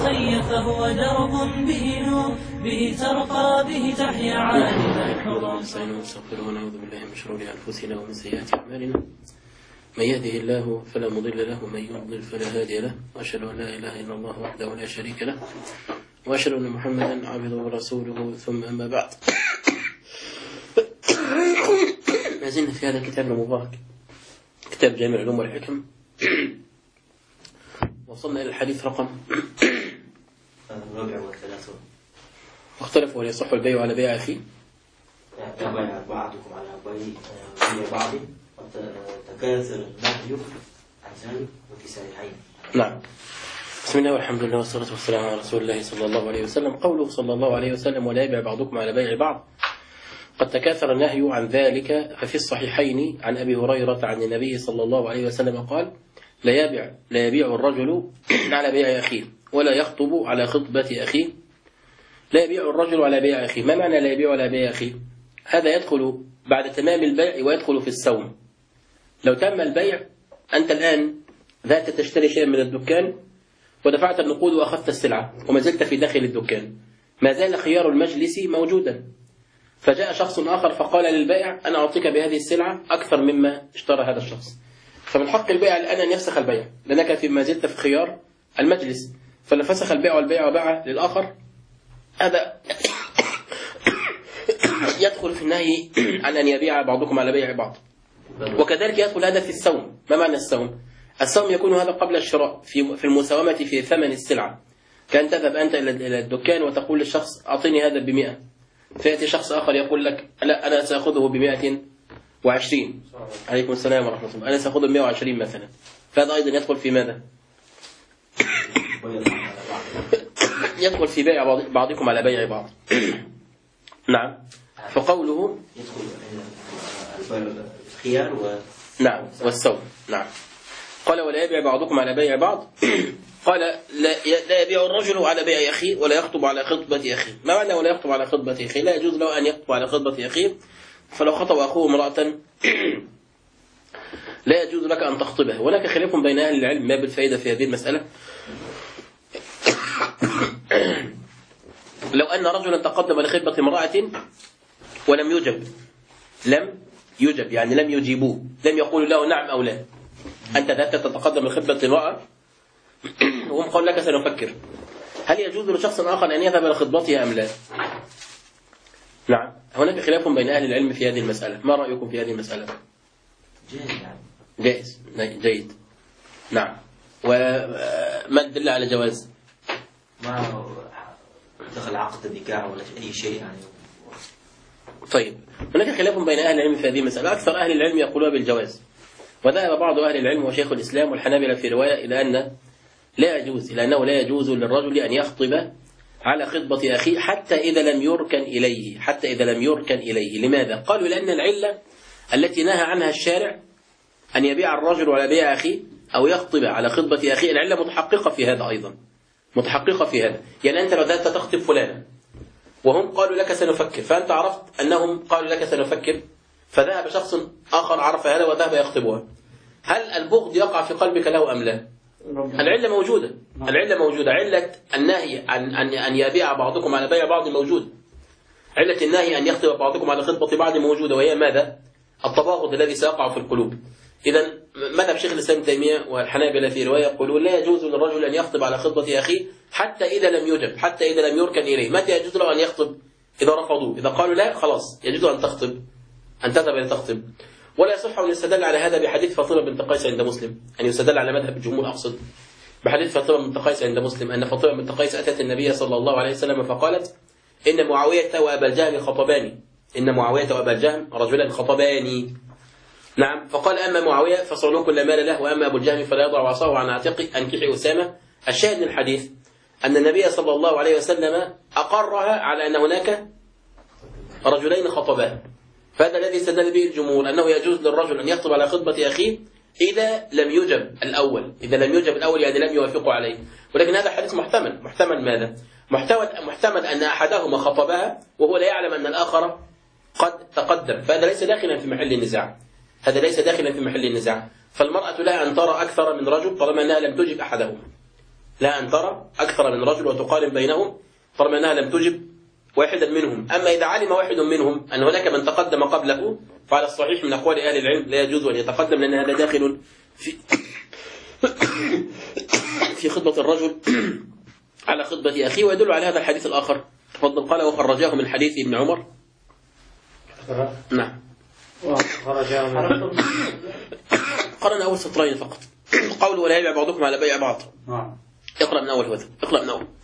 الخي فهو درب به نور، به ترقى به تحيا عالما. نستغفره ونعوذ بالله من شرور أنفسنا ومن سيئات أعمالنا، من يهده الله فلا مضل له ومن يضلل فلا هادي له، وأشهد أن لا إله إلا الله وحده لا شريك له، وأشهد أن محمدا عبده ورسوله، ثم أما بعد. ما زلنا في هذا الكتاب المبارك، كتاب جامع العلوم والحكم. وصلنا إلى الحديث رقم 34. واختلفوا هل يصح البيع على بيع أخيه؟ يبايع بعضكم على بيع بعض، تكاثر النهي عن ذلك وفي صحيحين. نعم. بسم الله والحمد لله والصلاة والسلام على رسول الله صلى الله عليه وسلم. قوله صلى الله عليه وسلم: ولا يبيع بعضكم على بيع بعض، قد تكاثر النهي عن ذلك. ففي الصحيحين عن أبي هريرة عن النبي صلى الله عليه وسلم قال: لا يبيع الرجل على بيع أخيه ولا يخطب على خطبة أخيه. لا يبيع الرجل على بيع أخيه. ما معنى لا يبيع على بيع أخيه؟ هذا يدخل بعد تمام البيع ويدخل في السوم. لو تم البيع، أنت الآن ذات تشتري شيئا من الدكان ودفعت النقود وأخذت السلعة وما زلت في داخل الدكان، ما زال خيار المجلس موجودا. فجاء شخص آخر فقال للبائع: أنا أعطيك بهذه السلعة أكثر مما اشترى هذا الشخص. فمن حق البائع الآن أن يفسخ البيع، لأنك ما زلت في خيار المجلس. فلو فسخ البيع والبيع وباع للآخر، هذا يدخل في النهي عن أن يبيع بعضكم على بيع بعض. وكذلك يدخل هذا في السوم. ما معنى السوم؟ السوم يكون هذا قبل الشراء، في المساومة في ثمن السلعة. كأن تذهب أنت إلى الدكان وتقول للشخص: أعطيني هذا ب100، فيأتي شخص آخر يقول لك: لا، أنا سأخذه ب120. عليكم السلام ورحمة الله. أنا سأخذه ب120 مثلا. فهذا أيضا يدخل في ماذا؟ يدخل في بيع بعضكم على بيع بعض. نعم. فقوله يدخل الخيار نعم والسوم. نعم. قال: ولا يبيع بعضكم على بيع بعض. قال: لا يبيع الرجل على بيع أخيه ولا يخطب على خطبة أخيه. ما معنى ولا يخطب على خطبة أخيه؟ لا يجوز له أن يخطب على خطبة أخيه. فلو خطب أخوه امرأة لا يجوز لك أن تخطبها. هناك خلاف بين أهل العلم ما بالفائدة في هذه المسألة. لو أن رجلا تقدم لخطبة امرأة ولم يجب، يعني لم يجيبوه، لم يقولوا له نعم أو لا. أنت ذهبت تتقدم لخطبة امرأة وهم قالوا لك سنفكر، هل يجوز لشخص آخر أن يذهب إلى خطبتها أم لا؟ نعم. هناك خلاف بين أهل العلم في هذه المسألة. ما رأيكم في هذه المسألة؟ جائز. جيد. نعم. وما الدليل على جواز؟ ما دخل عقد نكاح ولا أي شيء يعني. طيب، هناك خلاف بين أهل العلم في هذه المسألة. أكثر أهل العلم يقولون بالجواز، وذهب بعض أهل العلم وشيخ الإسلام والحنابلة في رواية إلى أنه لا يجوز للرجل أن يخطب على خطبة أخيه حتى إذا لم يركن إليه. لماذا؟ قالوا: لأن العلة التي نهى عنها الشارع أن يبيع الرجل على بيع أخيه أو يخطب على خطبة أخيه، العلة متحققة في هذا أيضا، متحققة في هذا. يعني أنت لو ذهبت تخطب فلانا وهم قالوا لك سنفكر، فأنت عرفت أنهم قالوا لك سنفكر، فذهب شخص آخر عرف هذا وذهب يخطبها، هل البغض يقع في قلبك له أم لا؟ العلة موجودة. علة النهي عن أن يبيع بعضكم على بيع بعض موجود. علة النهي أن يخطب بعضكم على خطبة بعض موجودة، وهي ماذا؟ التباغض الذي سيقع في القلوب. إذن مذهب شيخ الإسلام تيمية والحنابلة في رواية يقولون: لا يجوز للرجل أن يخطب على خطبة أخيه حتى إذا لم يجب، حتى إذا لم يركن إليه. متى يجوز له أن يخطب؟ إذا رفضوا، إذا قالوا لا، خلاص يجوز أن تخطب، أن تذهب إلى تخطب. ولا يصح أن يستدل على هذا بحديث فاطمة بنت قيس عند مسلم، أن يستدل على مذهب الجمهور أقصد بحديث فاطمة بنت قيس عند مسلم، أن فاطمة بنت قيس أتت النبي صلى الله عليه وسلم فقالت: إن معاوية وأبا الجهم خطباني، إن معاوية وأبا الجهم رجلا خطباني. نعم. فقال: أما معاوية فصعلوك لا مال له، وأما أبو الجهم فلا يضع عصاه عن عاتقه، أنكحي أسامة. الشاهد من الحديث أن النبي صلى الله عليه وسلم أقرها على أن هناك رجلين خطبان. فهذا الذي استدل به الجمهور، أنه يجوز للرجل أن يخطب على خطبة أخيه إذا لم يجب الأول، يعني لم يوافقوا عليه. ولكن هذا حديث محتمل ماذا؟ محتمل أن أحدهما خطبها وهو لا يعلم أن الآخر قد تقدم، فهذا ليس داخلا في محل النزاع. فالمرأة لها أن ترى أكثر من رجل طالما أنها لم تجب أحدهما. لا أن ترى أكثر من رجل وتقارن بينهم طالما أنها لم تجب واحدا منهم. أما إذا علم واحد منهم أن هناك من تقدم قبله فعلى الصحيح من أقوال أهل العلم لا يجوز أن يتقدم، لأن هذا داخل في خطبة الرجل على خطبة أخيه. ويدل على هذا الحديث الآخر. تفضل. قال وخرجاه من حديث ابن عمر. نعم. قرأنا أول سطرين فقط. قول ولا يبيع بعضكم على بيع بعض. اقرأ من أول هذا. اقرأ من أول.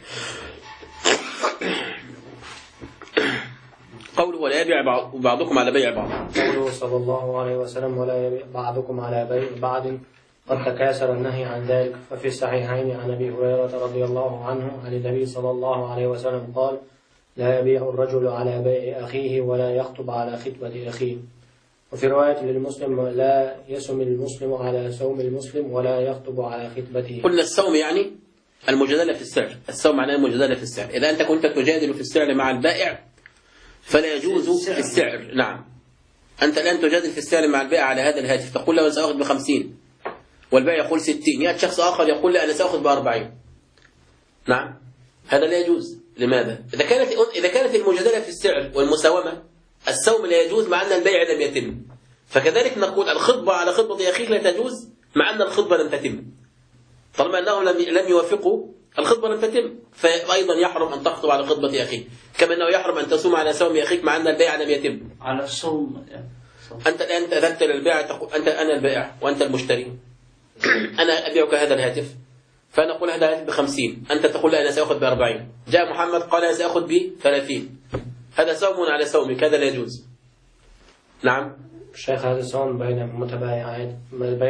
قوله ولا يبيع بعضكم على بيع بعض. قوله صلى الله عليه وسلم ولا يبيع بعضكم على بيع بعض قد تكاثر النهي عن ذلك. ففي الصحيحين عن أبي هريرة رضي الله عنه عن النبي صلى الله عليه وسلم قال لا يبيع الرجل على بيع أخيه ولا يخطب على خطبة أخيه. وفي رواية للمسلم لا يسم المسلم على سوم المسلم ولا يخطب على خطبته. قلنا السوم يعني المجادلة في السعر. السوم معناه المجادلة في السعر. إذا أنت كنت تجادل في السعر مع البائع فلا يجوز في السعر. نعم. أنت الآن تجادل في السعر مع البائع على هذا الهاتف، تقول له أنا سأخذ ب50 والبائع يقول 60، يأتي شخص آخر يقول لا أنا سأخذ ب40. نعم. هذا لا يجوز. لماذا؟ إذا كانت المجادلة في السعر والمساومة السوم لا يجوز مع أن البيع لم يتم، فكذلك نقول الخطبة على خطبة أخيك لا تجوز مع أن الخطبة لم تتم. طالما أنهم لم يوافقوا الخطبة لم تتم، فأيضا يحرم أن تخطب على خطبة أخيك، كما أنه يحرم أن تصوم على سوم أخيك مع أن البيع لم يتم. على الصوم. أنت الآن أذنت للبائع تقول أنا البائع وأنت المشتري، أنا أبيعك هذا الهاتف، فأنا أقول هذا الهاتف ب50، أنت تقول لا أنا سأخذ ب40. جاء محمد قال أنا سأخذ ب30، هذا سوم على سومك، هذا لا يجوز. نعم. الشيخ هذا الصوم بين متبايعين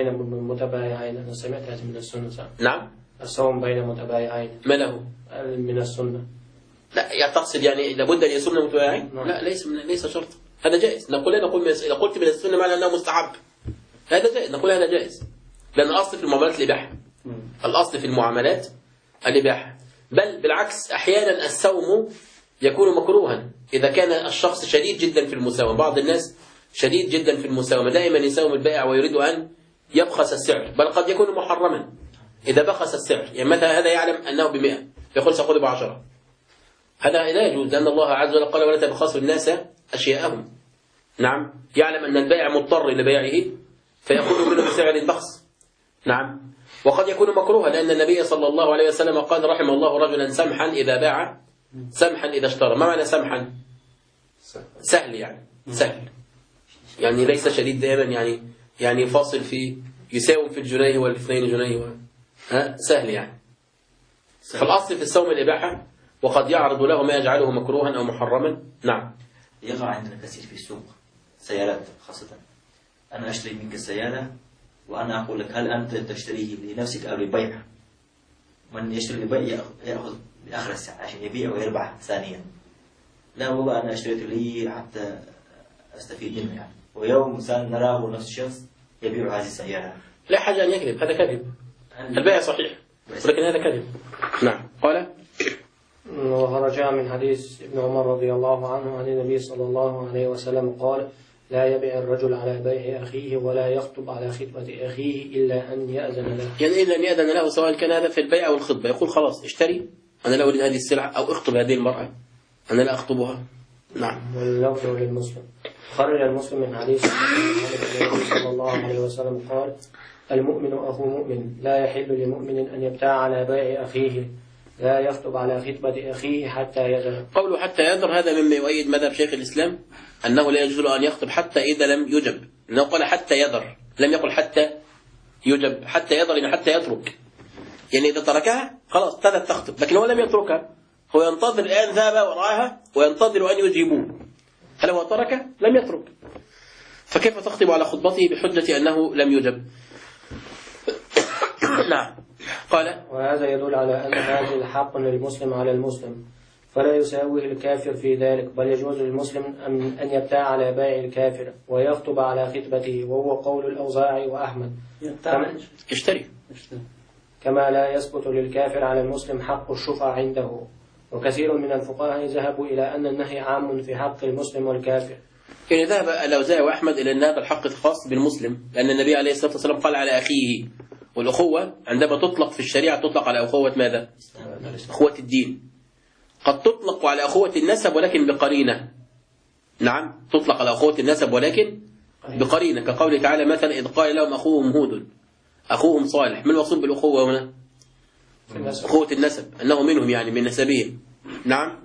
أنا سمعت هذا من السنة. نعم. الصوم بين متبايعين ما له؟ من السنة. لا تقصد يعني لابد أن يصومنا متبايعين؟ لا ليس شرط. هذا جائز. إذا قلت من السنة معنى أنه مستحب، هذا جائز. نقول هذا جائز، لأن الأصل في المعاملات الإباحة. الأصل في المعاملات الإباحة. بل بالعكس أحيانا السوم يكون مكروها إذا كان الشخص شديد جدا في المساومة. بعض الناس شديد جدا في المساومة، دائما يساوم البائع ويريد أن يبخس السعر، بل قد يكون محرما إذا بخس السعر. يعني مثلا هذا يعلم أنه ب100 يقول سأخذ ب10، هذا لا يجوز، لأن الله عز وجل قال ولا تبخسوا الناس أشياءهم. نعم. يعلم أن البائع مضطر لبيعه فيأخذ منه بسعر البخس. نعم. وقد يكون مكروها، لأن النبي صلى الله عليه وسلم قال رحم الله رجلا سمحا إذا باع سمحا إذا اشترى. ما معنى سمحا؟ سهل، يعني سهل، يعني ليس شديد دائما، يعني فاصل في يساوم في الجنيه والاثنين جنيه سهل يعني. فالأصل في السوم الإباحة، وقد يعرض له ما يجعله مكروها أو محرما. نعم. يقع عندنا كثير في السوق سيارات خاصة، أنا أشتري منك السيارة وأنا أقول لك هل أنت تشتريه لنفسك أو للبيع؟ من يشتري للبيع يأخذ بآخر الساعة عشان يبيع ويربح ثانيا. لا والله أنا اشتريته لي حتى أستفيد منه يعني. ويوم نراه نفس الشخص يبيع هذه السيارة. لا حاجة أن يكذب، هذا كذب. البيع صحيح ولكن هذا كذب. نعم. قال وخرج من حديث ابن عمر رضي الله عنه عن النبي صلى الله عليه وسلم قال لا يبيع الرجل على بيع أخيه ولا يخطب على خطبة أخيه إلا أن يأذن له. يعني إلا أن يأذن له، سواء كان هذا في البيع أو الخطبة. يقول خلاص اشتري، أنا لا أريد هذه السلعة، أو اخطب هذه المرأة، أنا لا أخطبها. نعم. واللفظ للمسلم. خرج المسلم من حديث النبي صلى الله عليه وسلم قال المؤمن أخو مؤمن لا يحل لمؤمن أن يبتاع على بيع أخيه لا يخطب على خطبة أخيه حتى يذر. قوله حتى يذر هذا مما يؤيد مذهب شيخ الإسلام أنه لا يجوز له أن يخطب حتى إذا لم يجب، لأنه قال حتى يذر، لم يقل حتى يجب. حتى يذر يعني حتى يترك، يعني إذا تركها خلاص ابتدت تخطب، لكن هو لم يتركها، هو ينتظر الآن، ذهب وراءها وينتظر أن يجيبوه. هل هو ترك؟ لم يترك، فكيف تخطب على خطبته بحجة أنه لم يجب؟ نعم. قال وهذا يدل على أن هذا حق للمسلم على المسلم، فلا يساويه الكافر في ذلك، بل يجوز للمسلم أن يبتاع على بائع الكافر ويخطب على خطبته، وهو قول الأوزاعي وأحمد. اشتري. كما لا يثبت للكافر على المسلم حق الشفعة عنده. وكثير من الفقهاء ذهبوا إلى أن النهي عام في حق المسلم والكافر. يعني ذهب الأوزاعي وأحمد إلى أن هذا الحق خاص بالمسلم، لأن النبي عليه الصلاة والسلام قال على أخيه، والأخوة عندما تطلق في الشريعة تطلق على أخوة ماذا؟ أخوة الدين. قد تطلق على أخوة النسب ولكن بقرينة. نعم، تطلق على أخوة النسب ولكن بقرينة، كقوله تعالى مثلا إذ قال لهم أخوهم هود أخوهم صالح. من المقصود بالأخوة هنا؟ أخوة النسب، أنه منهم يعني من نسبهم. نعم.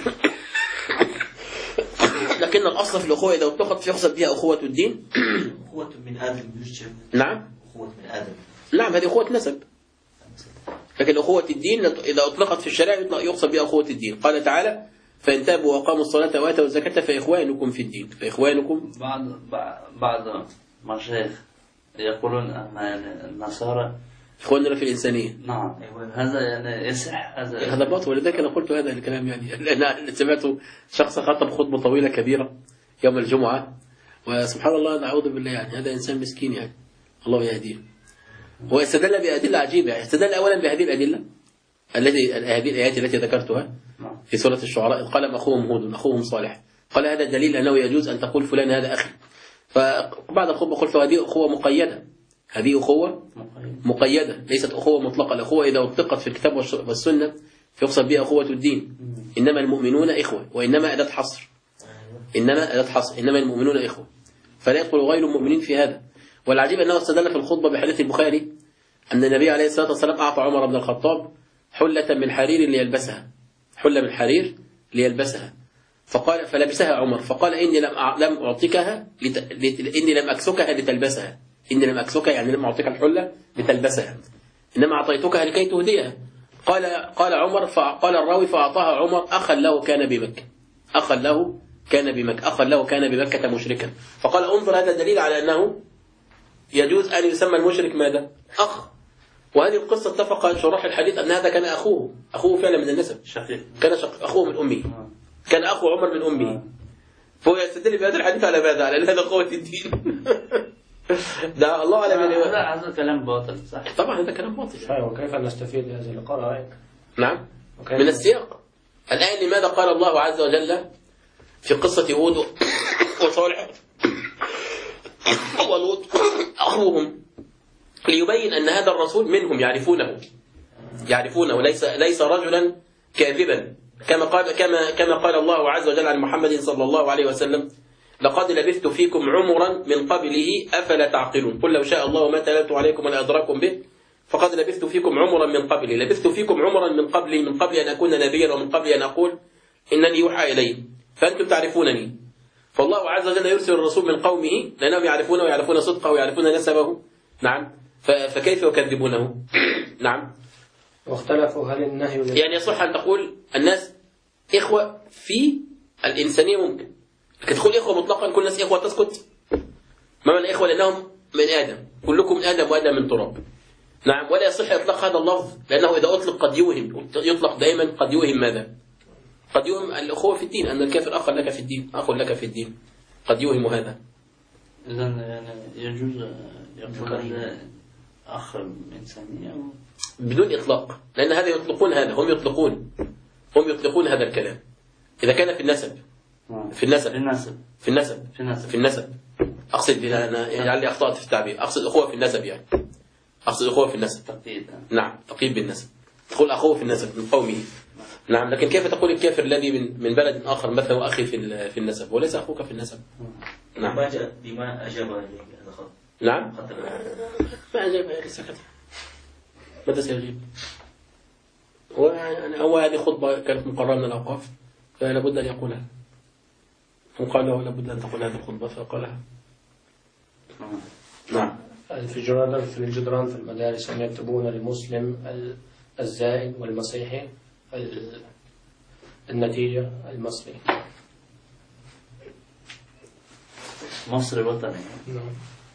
لكن الأصل في الأخوة إذا اتفقت يقصد بها أخوة الدين. أخوة من آدم يشجع. نعم. أخوة من آدم. نعم، هذه أخوة نسب. لكن أخوة الدين إذا أطلقت في الشريعة يقصد بها أخوة الدين. قال تعالى فإن تابوا وأقاموا الصلاة وآتوا الزكاة فإخوانكم في الدين. فإخوانكم. بعض مشايخ يقولون أن النصارى إخواننا في الإنسانية. نعم، هذا يعني يصح؟ هذا باطل، ولذلك أنا قلت هذا الكلام يعني لأن سمعت شخص خطب خطبة طويلة كبيرة يوم الجمعة، وسبحان الله نعوذ بالله يعني هذا إنسان مسكين يعني الله يهديه. هو استدل بأدلة عجيبة يعني. استدل أولا بهذه الأدلة هذه الآيات التي ذكرتها في سورة الشعراء. قال أخوهم هود أخوهم صالح. قال هذا دليل أنه يجوز أن تقول فلان هذا أخي. فبعد الخطبة قلت هذه أخوة مقيدة. هذه أخوة مقيدة ليست أخوة مطلقة. الأخوة إذا أطلقت في الكتاب والسنة فيقصد بها أخوة الدين. إنما المؤمنون إخوة، وإنما أداة حصر. إنما المؤمنون إخوة، فلا يدخل غير المؤمنين في هذا. والعجيب أنه استدل في الخطبة بحديث البخاري أن النبي عليه الصلاة والسلام أعطى عمر بن الخطاب حلة من حرير ليلبسها، حلة من حرير ليلبسها، فقال فلبسها عمر فقال إني لم أعطيكها إني لم أكسكها لتلبسها. إني لم أكسكها يعني لم أعطيك الحلة لتلبسها، إنما أعطيتكها لكي تهديها. قال عمر فقال الراوي فأعطاها عمر أخا له كان بمكة. أخا له كان بمكة مشركا. فقال انظر هذا دليل على أنه يجوز أن يسمى المشرك ماذا؟ أخ. وهذه القصة اتفق شراح الحديث أن هذا كان أخوه فعلا من النسب، كان أخوه من أمه، كان أخو عمر من أمه. فهو يستدل بهذا الحديث على ماذا؟ على هذا قوة الدين. ده الله أعلم. هذا كلام باطل صح؟ طبعا هذا كلام باطل. وكيف نستفيد من هذه القراءة؟ نعم، من السياق. الآن لماذا قال الله عز وجل في قصة هود وصالح ولوط أخوهم؟ ليبين أن هذا الرسول منهم، يعرفونه ليس رجلا كاذبا، كما قال الله عز وجل عن محمد صلى الله عليه وسلم لقد لبثت فيكم عمرا من قبله أفلا تعقلون. قل لو شاء الله ما تلوت عليكم ولا أدراكم به فقد لبثت فيكم عمرا من قبله. لبثت فيكم عمرا من قبل أن أكون نبيا، ومن قبل أن أقول إنني يوحى إلي، فأنتم تعرفونني. فالله عز وجل يرسل الرسول من قومه لأنهم يعرفونه ويعرفون صدقه ويعرفون نسبه. نعم، فكيف يكذبونه؟ نعم. واختلفوا هل النهي يعني يصح أن تقول الناس إخوة في الإنسانية ممكن، لكن تقول إخوة مطلقا كل الناس إخوة تسكت؟ ما من إخوة لأنهم من آدم، كلكم من آدم وآدم من تراب. نعم، ولا يصح إطلاق هذا اللفظ لأنه إذا أطلق قد يوهم، يطلق دائما قد يوهم ماذا؟ قد يوهم الأخوة في الدين، أن الكافر أخ لك في الدين، قد يوهم هذا. إذن يعني يجوز يقول أخ إنسانية بدون إطلاق، لأن هذا يطلقون هذا، هم يطلقون هذا الكلام إذا كان في النسب. أقصد أنا يعني أخطأت في التعبير، أقصد أخوة في النسب يعني. أقصد أخوة في النسب. نعم، تقييد بالنسب. تقول أخوه في النسب من قومه. نعم، لكن كيف تقول الكافر الذي من بلد آخر مثلا أخي في النسب وليس أخوك في النسب؟ نعم. بما أجاب هذا خط. نعم. ما أجاب سكت. ماذا سيجيب؟ هو هذه خطبة كانت مقررة من الأوقاف فلا بد أن يقولها. هم قالوا لا بد أن تقول هذه الخطبة فقالها. نعم. في الجدران في المدارس أن يكتبون للمسلم الزائد والمسيحي النتيجة المصري. مصري وطني. نعم.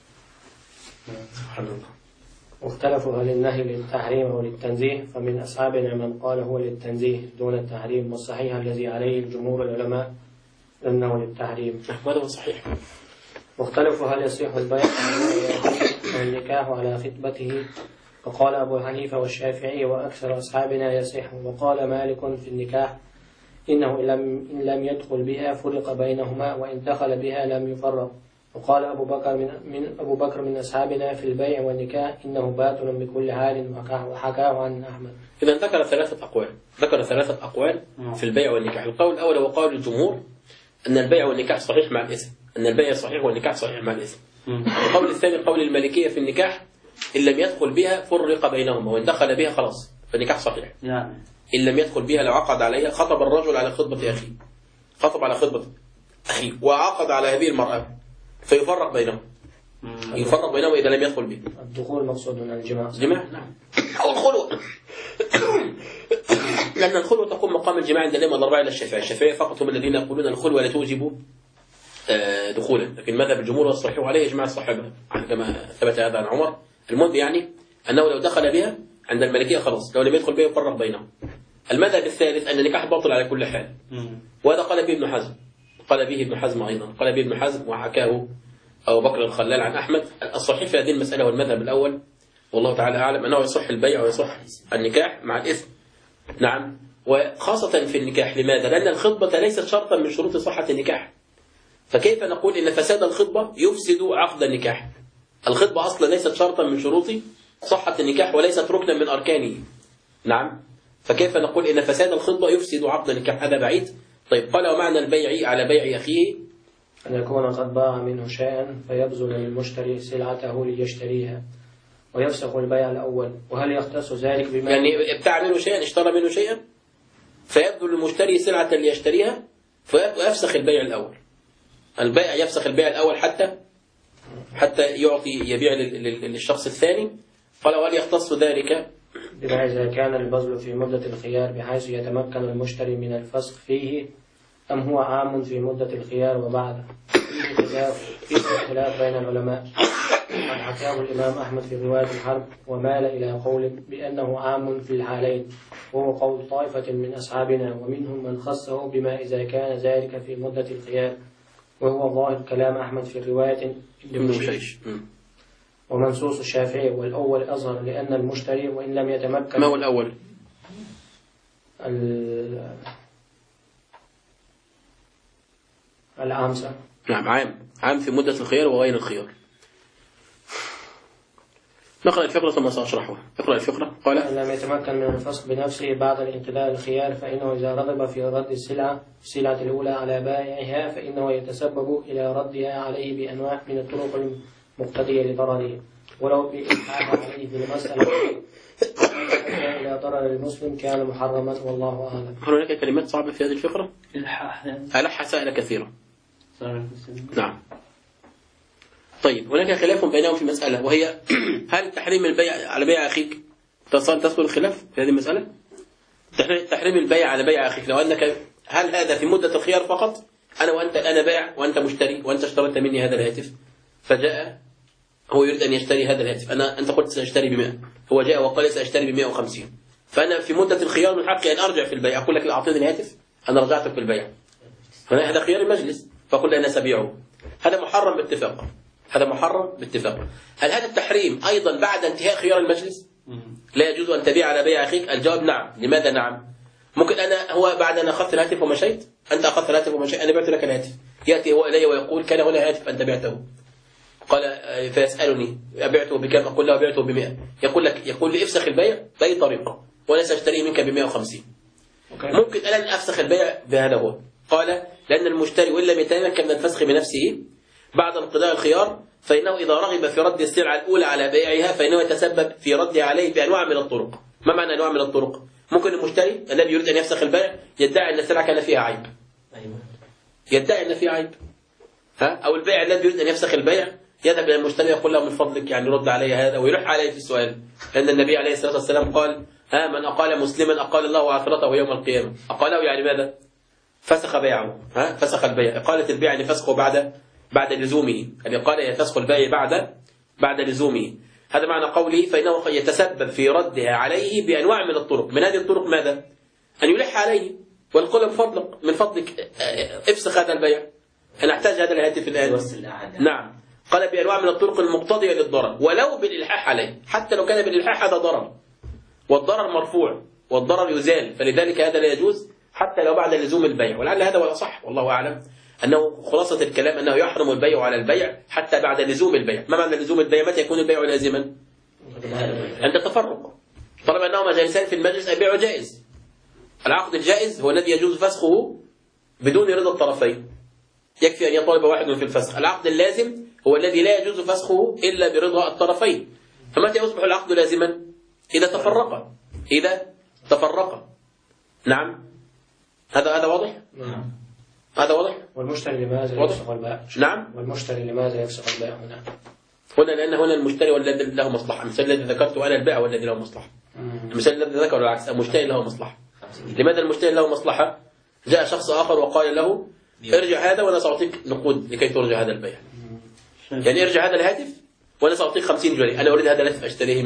سبحان الله. واختلفوا هل النهي للتحريم أو للتنزيه، فمن أصحابنا من قال هو للتنزيه دون التحريم، والصحيح الذي عليه جمهور العلماء أنه للتحريم. هذا هو صحيح. واختلفوا هل يصح البيع أو النكاح على خطبته، فقال أبو حنيفة والشافعي وأكثر أصحابنا يصح. وقال مالك في النكاح إنه إن لم يدخل بها فرق بينهما، وإن دخل بها لم يفرق. وقال أبو بكر من أصحابنا في البيع والنكاح إنه باطل بكل حال وحكاه عن أحمد. إذا ذكر ثلاثة أقوال في البيع والنكاح. القول الأول هو قول الجمهور أن البيع والنكاح صحيح مع الإثم، أن البيع صحيح والنكاح صحيح مع الإثم. القول الثاني قول المالكية في النكاح إن لم يدخل بها فرق بينهما، وإن دخل بها خلاص فالنكاح صحيح. يعني إن لم يدخل بها لو عقد عليها، خطب الرجل على خطبة أخيه، خطب على خطبة أخيه وعقد على هذه المرأة فيفرق بينهم، يفرق بينهم إذا لم يدخل بها. الدخول مقصود من الجماع. الجماع نعم، أو الخلوة لأن الخلوة تقوم مقام الجماع عند الأئمة الأربعة إلى الشافعية. الشافعية فقط هم الذين يقولون الخلوة لا توجب دخولا، لكن مذهب الجمهور والصحيح عليه إجماع الصحابة كما ثبت هذا عن عمر. المهم يعني أنه لو دخل بها عند المالكية خلاص، لو لم يدخل بها يفرق بينهم. المذهب الثالث أن النكاح باطل على كل حال، وهذا قال به ابن حزم، قال به ابن حزم أيضا، قال به ابن حزم وحكاه أبو بكر الخلال عن أحمد. الصحيح في هذه المسألة والمذهب الأول والله تعالى أعلم أنه يصح البيع ويصح النكاح مع الإثم. نعم، وخاصة في النكاح. لماذا؟ لأن الخطبة ليست شرطا من شروط صحة النكاح، فكيف نقول إن فساد الخطبة يفسد عقد النكاح؟ الخطبة أصلا ليست شرطا من شروط صحة النكاح وليست ركنا من أركانه. نعم، فكيف نقول إن فساد الخطبة يفسد عقد النكاح؟ هذا بعيد. طيب، قال ومعنى البيع على بيع أخيه أن يكون قد باع منه شيئا فيبذل للمشتري سلعته ليشتريها ويفسخ البيع الأول. وهل يختص ذلك بما يعني ابتاع منه شيئا، اشترى منه شيئا فيبذل للمشتري سلعة ليشتريها فيفسخ البيع الأول. البيع يفسخ البيع الأول حتى يبيع للشخص الثاني. قال وهل يختص ذلك بما إذا كان البذل في مدة الخيار بحيث يتمكن المشتري من الفسخ فيه، أم هو عام في مدة الخيار وبعده؟ فيه خلاف بين العلماء. قد حكاه الإمام أحمد في رواية الحرب ومال إلى قول بأنه عام في الحالين، وهو قول طائفة من أصحابنا، ومنهم من خصه بما إذا كان ذلك في مدة الخيار، وهو ظاهر كلام أحمد في رواية ابن مشيش ومنصوص الشافعي. والأول أظهر لأن المشتري وإن لم يتمكن. ما هو الأول؟ العامسة. نعم، عام في مدة الخيار وغير الخيار. نقرأ الفقرة ثم سأشرحها. اقرأ الفقرة. قال إن لم يتمكن من الفسخ بنفسه بعد الانقضاء الخيار، فإنه إذا رغب في رد السلعة الأولى على بائعها فإنه يتسبب إلى ردها عليه بأنواع من الطرق المقتضية لضرره، ولو بإلحاح عليه بالمسألة إلى ضرر المسلم كان محرما، والله أعلم. هل هناك كلمات صعبة في هذه الفقرة؟ ألح سائل كثيرة. نعم. طيب، هناك خلاف بينهم في مسألة، وهي هل تحريم البيع على بيع أخيك تدخل الخلاف في هذه المسألة؟ تحريم البيع على بيع أخيك، لو أنك هل هذا في مدة الخيار فقط؟ أنا بائع وأنت مشتري، وأنت اشتريت مني هذا الهاتف، فجاء هو يريد أن يشتري هذا الهاتف، أنت قلت سأشتري ب100، هو جاء وقال سأشتري ب150، فأنا في مدة الخيار من حقي أن أرجع في البيع، أقول لك لا، أعطيني الهاتف أنا رجعتك في البيع، هذا خيار المجلس، فأقول أنا سأبيعه. هذا محرم باتفاق، هذا محرم باتفاق. هل هذا التحريم أيضا بعد انتهاء خيار المجلس؟ لا يجوز أن تبيع على بيع أخيك؟ الجواب نعم. لماذا نعم؟ ممكن هو بعد أن أخذت الهاتف ومشيت، أنت أخذت الهاتف ومشيت، أنا بعت لك الهاتف، يأتي هو إلي ويقول كان هنا هاتف أنت بعته، قال فيسألني أبعته بكم؟ أقول له بعته ب100، يقول لي افسخ البيع بأي طريقة وأنا سأشتري منك ب150. ممكن أن أفسخ البيع بهذا هو، قال لأن المشتري وإن لم يتمكن من الفسخ بنفسه بعد انقضاء الخيار فإنه إذا رغب في رد السلعة الأولى على بيعها فإنه يتسبب في ردها عليه بأنواع من الطرق. ما معنى أنواع من الطرق؟ ممكن المشتري الذي يريد أن يفسخ البيع يدعي أن السلعة كان فيها عيب، يدعي أن فيها عيب، أو البيع الذي يريد أن يفسخ البيع يذهب إلى المشتري يقول له من فضلك يعني رد علي هذا، ويلح عليه في السؤال، لأن النبي عليه الصلاة والسلام قال من أقال مسلما أقال الله آخرته يوم القيامة. أقاله يعني ماذا؟ فسخ بيعه، فسخ البيع. إقالة البيع يعني فسخه بعد لزومه، الإقالة يفسخ البيع بعد لزومه. هذا معنى قوله فإنه يتسبب في ردها عليه بأنواع من الطرق. من هذه الطرق ماذا؟ أن يلح عليه ويقول من فضلك افسخ هذا البيع، أنا أحتاج هذا الهاتف الآن. نعم، قال بأنواع من الطرق المقتضية للضرر، ولو بالإلحاح عليه، حتى لو كان بالإلحاح هذا ضرر، والضرر مرفوع والضرر يزال، فلذلك هذا لا يجوز حتى لو بعد لزوم البيع. ولعل هذا هو الأصح والله أعلم، أنه خلاصة الكلام أنه يحرم البيع على البيع حتى بعد لزوم البيع. ما معنى لزوم البيع؟ متى يكون البيع لازما؟ عند التفرق. طالما أنهما جالسان في المجلس البيع جائز. العقد الجائز هو الذي يجوز فسخه بدون رضا الطرفين، يكفي أن يطالب واحد في الفسخ. العقد اللازم هو الذي لا يجوز فسخه إلا برضا الطرفين. فمتى يصبح العقد لازما؟ إذا تفرق. إذا تفرق. نعم، هذا واضح؟ نعم. هذا واضح؟ والمشتري لماذا واضح؟ يفسخ البيع؟ نعم. والمشتري لماذا يفسخ البيع هنا؟ لأن هنا المشتري والذي له مصلحة. المثال الذي ذكرته أنا البائع والذي له مصلحة. المثال الذي ذكره العكس، المشتري له مصلحة. لماذا المشتري له مصلحة؟ جاء شخص آخر وقال له ارجع هذا وأنا سأعطيك نقود لكي ترجع هذا البيع. يعني ارجع هذا الهاتف وأنا سأعطيك 50 جنيه، أنا أريد هذا الهاتف أشتريه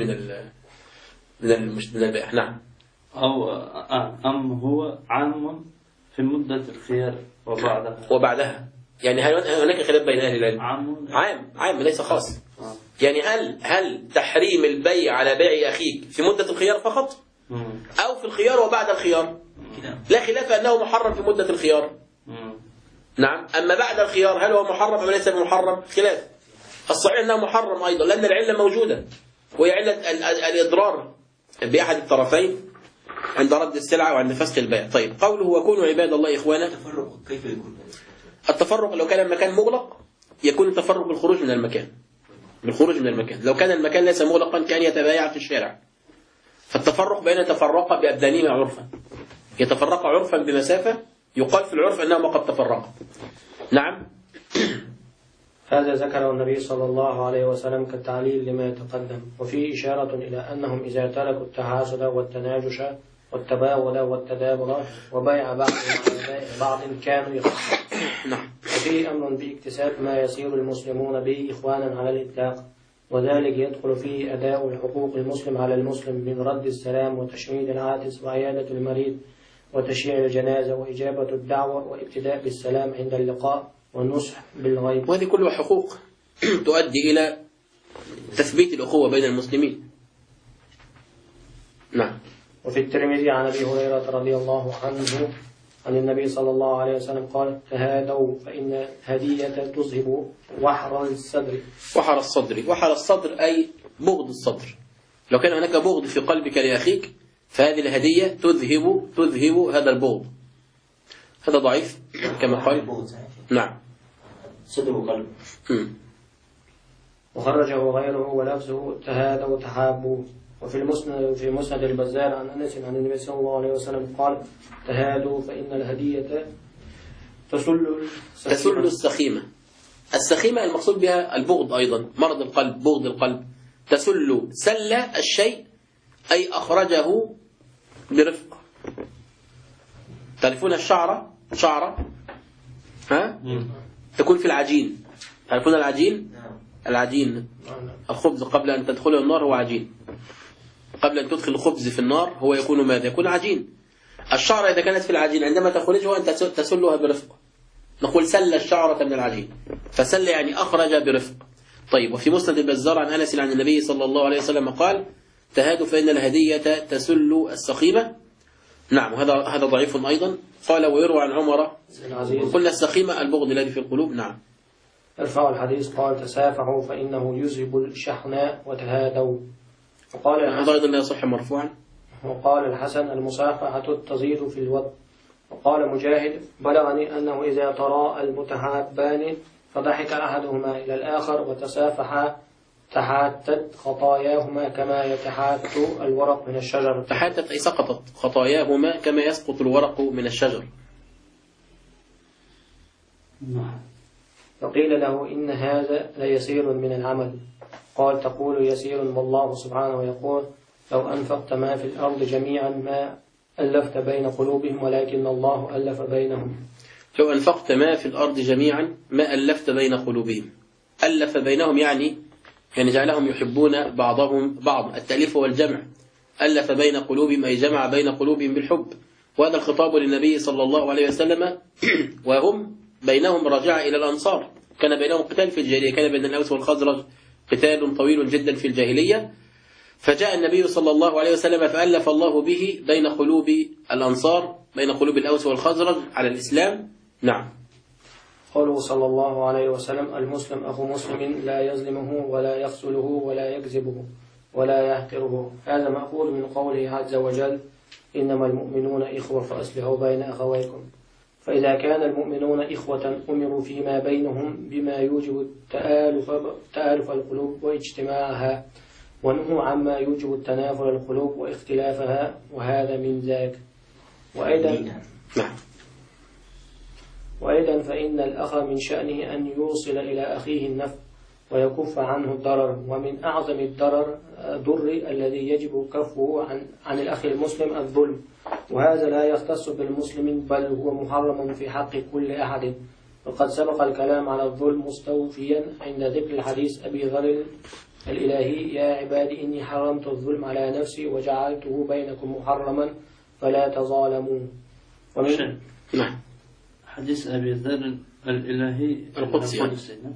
من البائع. نعم. أو أم هو عام في مدة الخيار وبعدها يعني هناك خلاف بين أهل العلم. عام ليس خاص. يعني هل تحريم البيع على بيع أخيك في مدة الخيار فقط أو في الخيار وبعد الخيار؟ لا خلاف أنه محرم في مدة الخيار. نعم. أما بعد الخيار هل هو محرم أم ليس محرم؟ خلاف. الصحيح أنه محرم أيضا لأن العلة موجودة، وهي علة الإضرار بأحد الطرفين عند رد السلعة وعند فسخ البيع. طيب، قوله وكونوا عباد الله إخوانا. التفرق كيف يكون؟ التفرق لو كان المكان مغلق يكون التفرق بالخروج من المكان. لو كان المكان ليس مغلقا كأن يتبايع في الشارع، فالتفرق بين تفرق بأبدانهما عرفا. يتفرق عرفا بمسافة يقال في العرف أنهما قد تفرقا. نعم. هذا ذكره النبي صلى الله عليه وسلم كالتعليل لما يتقدم، وفيه إشارة إلى أنهم إذا تركوا التحاسد والتناجش والتباغض والتدابر وبيع بعضهم على بيع بعض كانوا يخسرون. نعم. وفيه أمر باكتساب ما يسير المسلمون به إخوانا على الإطلاق، وذلك يدخل فيه أداء حقوق المسلم على المسلم من رد السلام وتشميد العاطس وعيادة المريض وتشييع الجنازة وإجابة الدعوة والابتداء بالسلام عند اللقاء والنصح بالغيب. وهذه كلها حقوق تؤدي إلى تثبيت الأخوة بين المسلمين. نعم. وفي الترمذي عن أبي هريرة رضي الله عنه عن النبي صلى الله عليه وسلم قال تهادوا فإن هدية تذهب وحر الصدر أي بغض الصدر. لو كان هناك بغض في قلبك لأخيك فهذه الهدية تذهب هذا البغض. هذا ضعيف كما قال. نعم. صدر وقلب. وخرجه غيره ولفظه تهادوا تحابوا. وفي مسند البزار عن أنس عن النبي صلى الله عليه وسلم قال تهادوا فإن الهدية تسل السخيمة. السخيمة المقصود بها البغض أيضا، مرض القلب، بغض القلب. سل الشيء أي أخرجه برفق. تعرفون الشعرة تكون في العجين. تعرفون العجين الخبز قبل أن تدخله النار هو عجين. قبل أن تدخل الخبز في النار هو يكون ماذا؟ يكون عجين. الشعرة إذا كانت في العجين عندما تخرجها أنت تسلها برفق. نقول سل الشعرة من العجين، فسل يعني أخرج برفق. طيب، وفي مسند البزار عن أنس عن النبي صلى الله عليه وسلم قال تهادوا فإن الهدية تسل السخيمة. نعم. هذا ضعيف أيضا. قال ويروى عن عمر قلنا السخيمة البغض الذي في القلوب. نعم. ارفعوا الحديث قال تسافحوا فإنه يذهب الشحناء وتهادوا. هذا أيضا لا يصح مرفوعا. وقال الحسن المصافحة تزيد في الوضع. وقال مجاهد بلغني أنه إذا تراءى المتحابان فضحك أحدهما إلى الآخر وتسافحا تحاتت خطاياهما كما يتحات الورق من الشجر. تحاتت أي سقطت خطاياهما كما يسقط الورق من الشجر. فقيل له إن هذا ليسير من العمل. قال تقول يسير والله سبحانه يقول لو أنفقت ما في الأرض جميعا ما ألفت بين قلوبهم ولكن الله ألف بينهم. لو أنفقت ما في الأرض جميعا ما ألفت بين قلوبهم. ألف بينهم يعني جعلهم يحبون بعضهم بعض. التأليف هو الجمع. ألف بين قلوبهم أي جمع بين قلوبهم بالحب. وهذا الخطاب للنبي صلى الله عليه وسلم وهم بينهم راجعة إلى الأنصار. كان بينهم قتال في الجاهلية، كان بين الأوس والخزرج قتال طويل جدا في الجاهلية، فجاء النبي صلى الله عليه وسلم فألف الله به بين قلوب الأنصار، بين قلوب الأوس والخزرج على الإسلام. نعم. قوله صلى الله عليه وسلم: المسلم أخو مسلم لا يظلمه ولا يخذله ولا يكذبه ولا يهتره. هذا مأخوذ من قوله عز وجل: إنما المؤمنون إخوة فأصلحوا بين أخويكم. فإذا كان المؤمنون إخوة أمروا فيما بينهم بما يوجب تآلف القلوب واجتماعها، ونهوا عما يوجب التنافر القلوب واختلافها، وهذا من ذاك. وأيضا فإن الأخ من شأنه أن يوصل إلى أخيه النفع ويكف عنه الضرر، ومن أعظم الضر الذي يجب كفه عن الأخ المسلم الظلم، وهذا لا يختص بالمسلم بل هو محرم في حق كل أحد. وقد سبق الكلام على الظلم مستوفيا عند ذكر الحديث أبي ذر الإلهي: يا عبادي إني حرمت الظلم على نفسي وجعلته بينكم محرما فلا تظالموا. حديث أبي ذر الإلهي القدسي.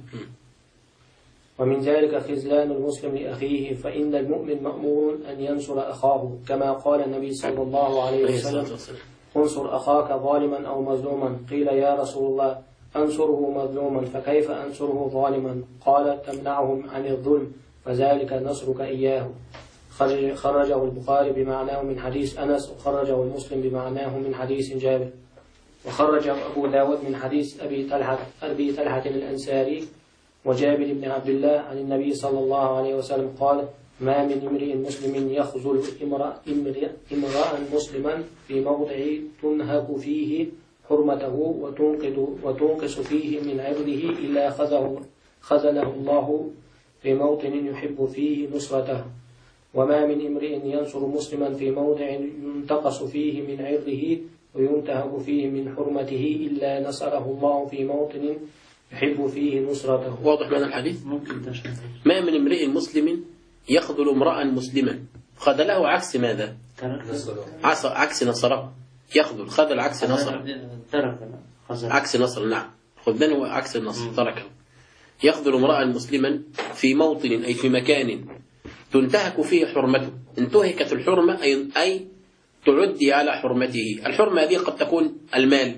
ومن ذلك خذلان المسلم لأخيه، فإن المؤمن مأمور أن ينصر أخاه، كما قال النبي صلى الله عليه وسلم: انصر أخاك ظالما أو مظلوما. قيل: يا رسول الله، أنصره مظلوما فكيف أنصره ظالما؟ قال: تمنعهم عن الظلم، فذلك نصرك إياه. خرجه البخاري بمعناه من حديث أنس، وخرجه المسلم بمعناه من حديث جابر. وخرج أبو داود من حديث أبي طلحة الأنصاري وجابر بن عبد الله عن النبي صلى الله عليه وسلم قال: ما من امرئ مسلم يخذل امرأ مسلما في موضع تنهك فيه حرمته وتنقص فيه من عرضه إلا خذله الله في موطن يحب فيه نصرته. وما من امرئ ينصر مسلما في موضع ينتقص فيه من عرضه وينتهك فيه من حرمته إلا نصره الله في موطن يحب فيه نصرته. واضح من الحديث؟ ممكن تشرح. ما من امرئ مسلم يخذل امرأ مسلما. خذله عكس ماذا؟ عكس نصره. يخذل خذل عكس نصر. عكس نصر. نعم، خذلان عكس النصر، تركه. يخذل امرأ مسلما في موطن أي في مكان تنتهك فيه حرمته. انتهكت الحرمة أي تعدي على حرمته. الحرمة هذه قد تكون المال،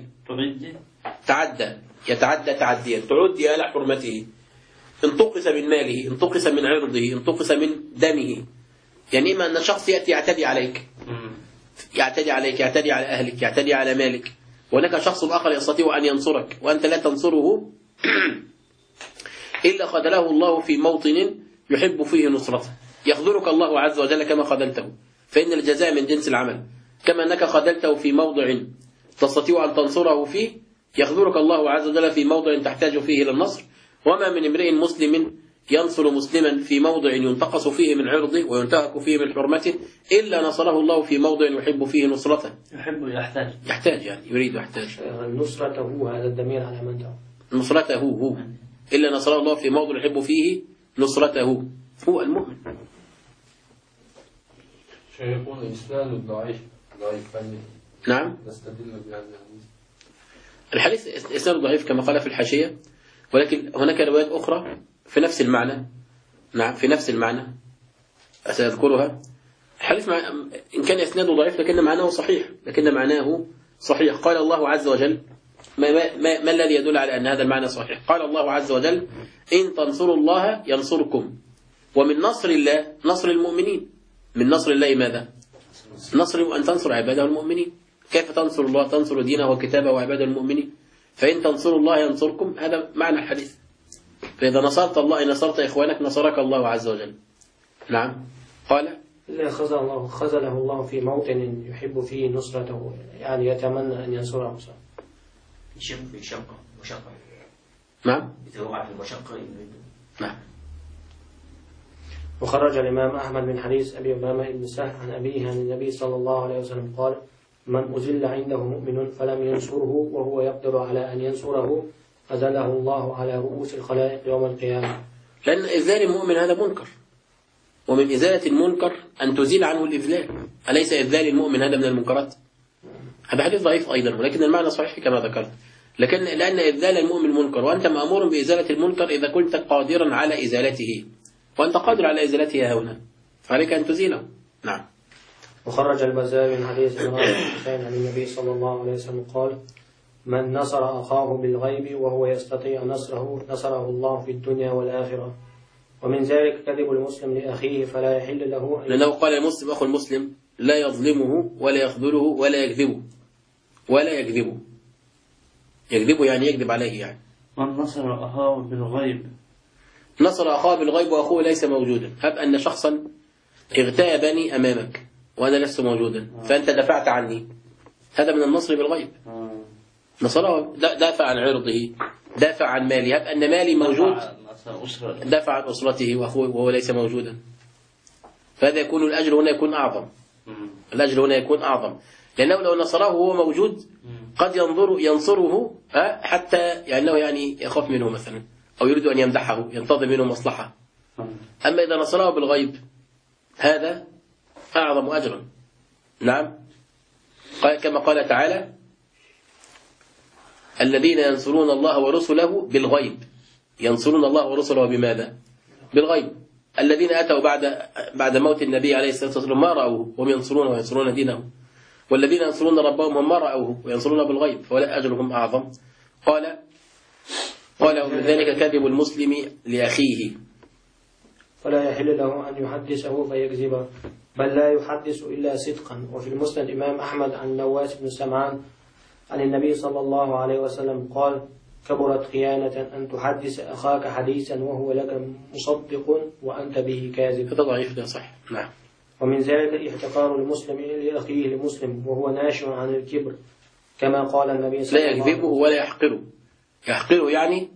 يتعدى تعديا، تعدي على حرمته. انتقص من ماله، انتقص من عرضه، انتقص من دمه. يعني إما أن شخص يأتي يعتدي عليك، يعتدي على أهلك، يعتدي على مالك، وهناك شخص آخر يستطيع أن ينصرك وأنت لا تنصره إلا خذله الله في موطن يحب فيه نصرته. يخذلك الله عز وجل كما خذلته، فإن الجزاء من جنس العمل. كما أنك خذلته في موضع تستطيع أن تنصره فيه، يخذلك الله عز وجل في موضع تحتاج فيه إلى النصر. وما من امرئ مسلم ينصر مسلما في موضع ينتقص فيه من عرضه وينتهك فيه من حرمته إلا نصره الله في موضع يحب فيه نصرته. يحتاج يعني يريد يحتاج. نصرته هذا الضمير على من ده؟ نصرته هو، إلا نصره الله في موضع يحب فيه نصرته، هو المؤمن. يكون الإسلام الضعيف فني. نعم، نستدل بهذا الحديث إسناد ضعيف كما قال في الحاشية، ولكن هناك روايات أخرى في نفس المعنى. نعم، في نفس المعنى سأذكرها. الحديث إن كان إسناده ضعيف لكن معناه صحيح. قال الله عز وجل، ما الذي يدل على أن هذا المعنى صحيح؟ قال الله عز وجل: إن تنصروا الله ينصركم. ومن نصر الله نصر المؤمنين. من نصر الله ماذا؟ نصر أن تنصر عباده المؤمنين. كيف تنصر الله؟ تنصر دينه وكتابه وعباده المؤمنين. فإن تنصروا الله ينصركم، هذا معنى الحديث. فإذا نصرت الله، إن نصرت إخوانك نصرك الله عز وجل. نعم. قال: إلا خذله الله في موطن يحب فيه نصرته، يعني يتمنى أن ينصره. في مشقة. نعم. إذا وقع في المشقة. نعم. وخرج الإمام أحمد من حديث أبي أمامة بن سهل عن أبيه عن النبي صلى الله عليه وسلم قال: من أذل عنده مؤمن فلم ينصره وهو يقدر على أن ينصره أذله الله على رؤوس الخلائق يوم القيامة. لأن إذلال المؤمن هذا منكر، ومن إزالة المنكر أن تزيل عنه الإذلال. أليس إذلال المؤمن هذا من المنكرات؟ هذا حديث ضعيف أيضا، ولكن المعنى صحيح كما ذكرت. لأن إذلال المؤمن منكر، وأنت مأمور بإزالة المنكر إذا كنت قادرا على إزالته، وأنت قادر على إزالتها هنا، فعليك أن تزيله. نعم. وخرج البزار من حديث عمران بن حسين عن النبي صلى الله عليه وسلم قال: من نصر أخاه بالغيب وهو يستطيع نصره الله في الدنيا والآخرة. ومن ذلك كذب المسلم لأخيه فلا يحل له لأنه قال المسلم أخو المسلم لا يظلمه ولا يخذله ولا يكذبه. ولا يكذبه، يكذبه يعني يكذب عليه يعني. من نصر أخاه بالغيب، نصر أخاه بالغيب وأخوه ليس موجودا. هب أن شخصا اغتابني أمامك وأنا لست موجودا فأنت دفعت عني، هذا من النصر بالغيب. نصره، دافع عن عرضه، دافع عن مالي. هب أن مالي موجود دافع عن أسرته وأخوه وهو ليس موجودا، فهذا يكون الأجر هنا يكون أعظم. الأجر هنا يكون أعظم، لأنه لو نصره وهو موجود قد ينصره حتى يعني يخاف منه مثلا، أو يريد أن يمدحه، ينتظر منه مصلحة. أما إذا نصره بالغيب هذا أعظم أجرا. نعم، كما قال تعالى: الذين ينصرون الله ورسله بالغيب. ينصرون الله ورسله بماذا؟ بالغيب. الذين أتوا بعد موت النبي عليه الصلاة والسلام ما رأوه وهم ينصرونه وينصرون دينه، والذين ينصرون ربهم هم ما رأوه وينصرون بالغيب فولا أجرهم أعظم. قال ومن ذلك كذب المسلم لأخيه فلا يحل له أن يحدثه فيكذبه، بل لا يحدث إلا صدقا. وفي المسند الإمام أحمد عن نواس بن سمعان عن النبي صلى الله عليه وسلم قال: كبرت خيانة أن تحدث أخاك حديثا وهو لك مصدق وأنت به كاذب. هذا ضعيف، لا صح. نعم. ومن ذلك احتقار المسلم لأخيه المسلم وهو ناشئ عن الكبر، كما قال النبي صلى الله عليه وسلم: لا يكذبه ولا يحقره. يحقره يعني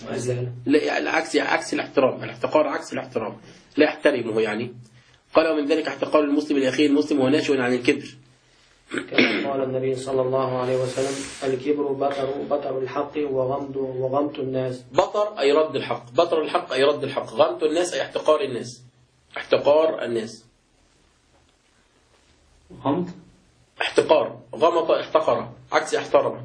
عكس الاحترام. الاحتقار عكس الاحترام، لا يحترمه يعني. قال: ومن ذلك احتقار المسلم لأخيه المسلم وهو ناشئ عن الكبر، كما قال النبي صلى الله عليه وسلم: الكبر بطر الحق وغمط الناس. بطر أي رد الحق، بطر الحق أي رد الحق، غمط الناس أي احتقار الناس. احتقار الناس. غمط احتقار، غمط احتقر، عكس احترم.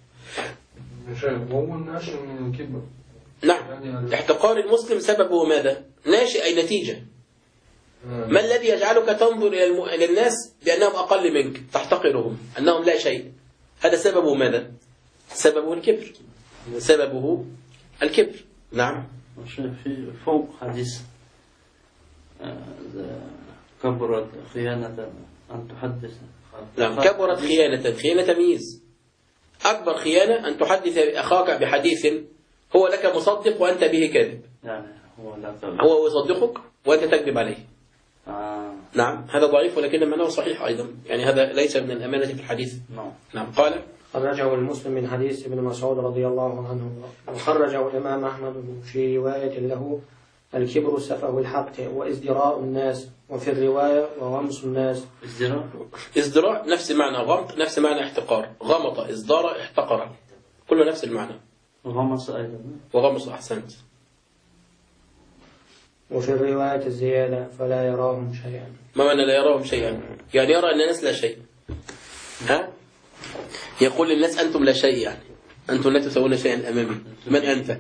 هو الناشئ من الكبر. نعم. احتقار المسلم سببه ماذا؟ ناشئ أي نتيجة. ما الذي يجعلك تنظر إلى الناس بأنهم أقل منك، تحتقرهم، أنهم لا شيء؟ هذا سببه ماذا؟ سببه الكبر. سببه الكبر. نعم. في فوق حديث كبرت خيانة أن تحدث. نعم، كبرت خيانة تمييز. أكبر خيانة أن تحدث أخاك بحديث هو لك مصدق وأنت به كاذب. يعني هو يصدقك وأنت تكذب عليه. نعم، هذا ضعيف ولكن معناه صحيح أيضا، يعني هذا ليس من الأمانة في الحديث. نعم. قال: خرجه المسلم من حديث ابن مسعود رضي الله عنه، وخرجه الإمام أحمد في رواية له: الكبر سفه الحق وازدراء الناس، وفي الرواية وغمص الناس. ازدراء نفس معنى غمط، نفس معنى احتقار. غمط، ازدار، احتقر، كله نفس المعنى. وغمص أيضا. وغمص، أحسنت. وفي الرواية الزيادة: فلا يراهم شيئا. ما معنى لا يراهم شيئا؟ يعني يرى أن الناس لا شيء. يقول للناس أنتم لا شيء، يعني أنتم لا تسوون شيئا أمامي. من أنت؟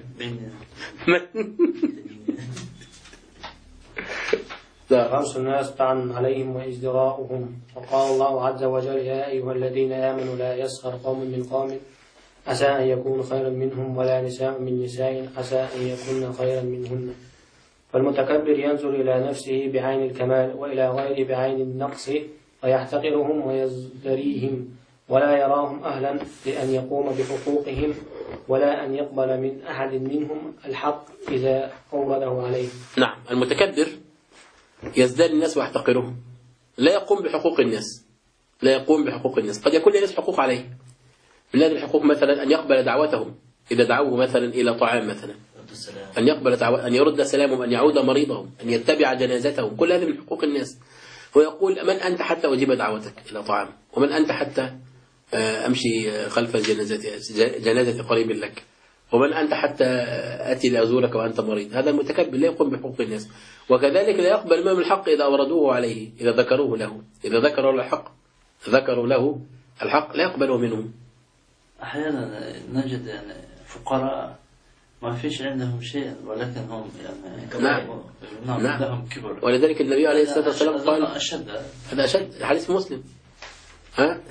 غمص الناس طعن عليهم وازدراؤهم. وقال الله عز وجل: يا أيها الذين آمنوا لا يسخر قوم من قوم عسى أن يكونوا خيرا منهم ولا نساء من نساء عسى أن يكون خيرا منهن. فالمتكبر ينظر إلى نفسه بعين الكمال وإلى غيره بعين النقص، ويحتقرهم ويزدريهم، ولا يراهم أهلا لأن يقوم بحقوقهم ولا أن يقبل من أحد منهم الحق إذا أورده عليه. نعم، المتكبر يزداد الناس ويحتقرهم، لا يقوم بحقوق الناس. لا يقوم بحقوق الناس. قد يكون للناس حقوق عليه، من هذه الحقوق مثلا أن يقبل دعوتهم إذا دعوه مثلا إلى طعام مثلا، أن يقبل أن يرد سلامهم، أن يعود مريضهم، أن يتبع جنازتهم، كل هذه من حقوق الناس. ويقول: من أنت حتى أجيب دعوتك إلى طعام؟ ومن أنت حتى أمشي خلف جنازة قريب لك؟ ومن أنت حتى أتي لأزورك وأنت مريض؟ هذا المتكبر لا يقوم بحقوق الناس. وكذلك لا يقبل منهم الحق إذا أوردوه عليه، إذا ذكروه له، إذا ذكروا له الحق لا يقبله منهم. أحيانا نجد يعني فقراء ما فيش عندهم شيء ولكن هم يعني نعم. لهم كبر. ولذلك النبي عليه الصلاة والسلام قال: أشد. هذا أشد. حديث مسلم: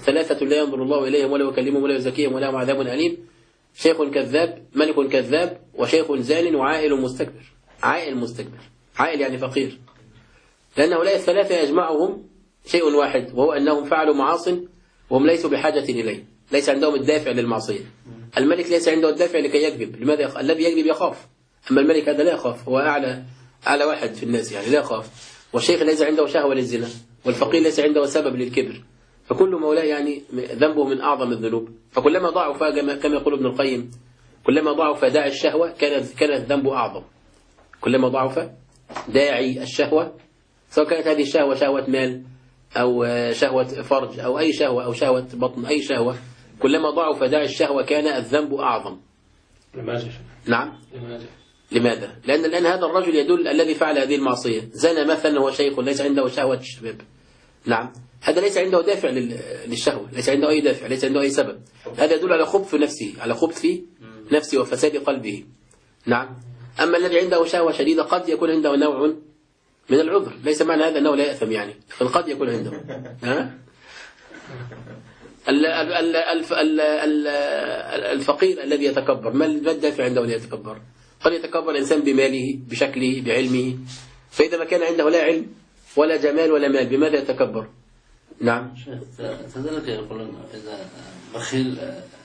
ثلاثة لا ينظر الله إليهم ولا يكلمهم ولا يزكيهم ولهم عذاب أليم، شيخ كذاب، ملك كذاب، وشيخ زان، وعائل مستكبر. عائل مستكبر، عائل يعني فقير، لأن هؤلاء الثلاثة يجمعهم شيء واحد، وهو أنهم فعلوا معاصٍ وهم ليسوا بحاجة إليه، ليس عندهم الدافع للمعصية. الملك ليس عنده الدافع لكي يكذب. لماذا الذي يكذب يخاف، أما الملك هذا لا يخاف، هو أعلى واحد في الناس يعني لا يخاف. والشيخ ليس عنده شهوة للزنا، والفقير ليس عنده سبب للكبر. فكل مولاه يعني ذنبه من أعظم الذنوب. فكلما ضعف كما يقول ابن القيم، كلما ضعف داعي الشهوة كان الذنب أعظم. كلما ضعف داعي الشهوة، سواء كانت هذه الشهوة شهوة مال أو شهوة فرج أو أي شهوة أو شهوة بطن، أي شهوة، كلما ضعف داعي الشهوة كان الذنب أعظم. لماذا؟ نعم. لماذا؟ لأن الآن هذا الرجل يدل الذي فعل هذه المعصية زنى مثلا، هو شيخ ليس عنده شهوة الشباب. نعم، هذا ليس عنده دافع للشهوة، ليس عنده أي دافع، ليس عنده أي سبب. هذا يدل على خبث نفسه، على خبث نفسه وفساد قلبه. نعم. أما الذي عنده شهوة شديدة قد يكون عنده نوع من العذر، ليس معنى هذا أنه لا يأثم يعني، قد يكون عنده. الفقير الذي يتكبر، ما الدافع عنده ليتكبر؟ قد يتكبر الإنسان بماله، بشكله، بعلمه، فإذا ما كان عنده لا علم ولا جمال ولا مال بماذا يتكبر؟ نعم. كذلك يقولون إذا بخيل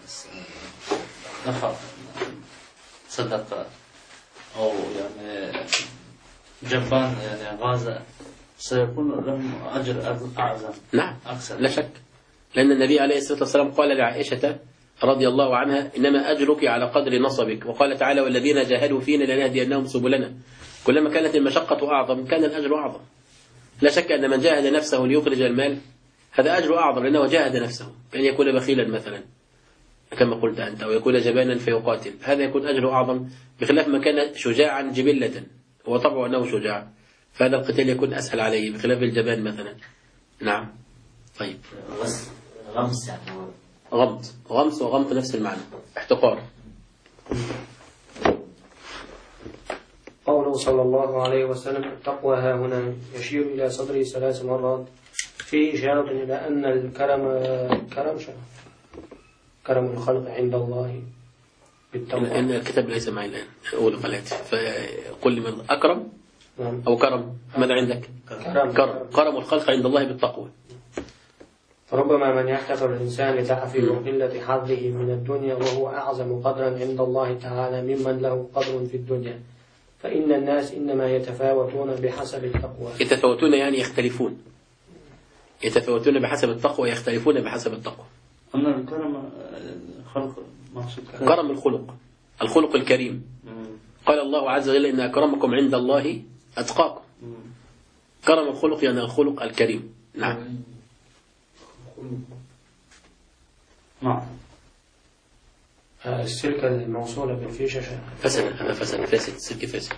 نفع صدق أو يعني جبان يعني غازة، سيكون لهم أجر أعظم. نعم أكثر. لا شك، لأن النبي عليه الصلاة والسلام قال لعائشة رضي الله عنها: إنما أجرك على قدر نصبك. وقال تعالى: والذين جاهدوا فينا لنهدينهم سبلنا. كلما كانت المشقة أعظم كان الأجر أعظم. لا شك أن من جاهد نفسه ليخرج المال هذا أجر أعظم، لأنه جاهد نفسه، كأن يكون بخيلا مثلا كما قلت أنت، أو يكون جبانا فيقاتل، هذا يكون أجر أعظم، بخلاف ما كان شجاعا جبلة هو طبعه أنه شجاع، فهذا القتال يكون أسهل عليه بخلاف الجبان مثلا. نعم. طيب. غمس يعني غمس وغمط نفس المعنى، احتقار. قوله صلى الله عليه وسلم: التقوى ها هنا، يشير إلى صدره 3 مرات، فيه إشارة إلى أن كرم الخلق عند الله بالتقوى. إن الكتاب ليس معي الآن أول قلات، فقل لي من أكرم أو كرم، ماذا عندك؟ كرم الخلق عند الله بالتقوى. فربما من يحتقر الإنسان لضعفه وقلة حظه من الدنيا وهو أعظم قدرا عند الله تعالى ممن له قدر في الدنيا، فإن الناس إنما يتفاوتون بحسب التقوى. يتفاوتون يعني يختلفون، يتفاوتون بحسب التقوى، يختلفون بحسب التقوى. أما الكرم خلق مقصود كرم الخلق الكريم. قال الله عز وجل: إن أكرمكم عند الله أتقاكم. كرم الخلق يعني الخلق الكريم. نعم. نعم. السلكة الموصولة بالفيشة فاسد السلك فاسد.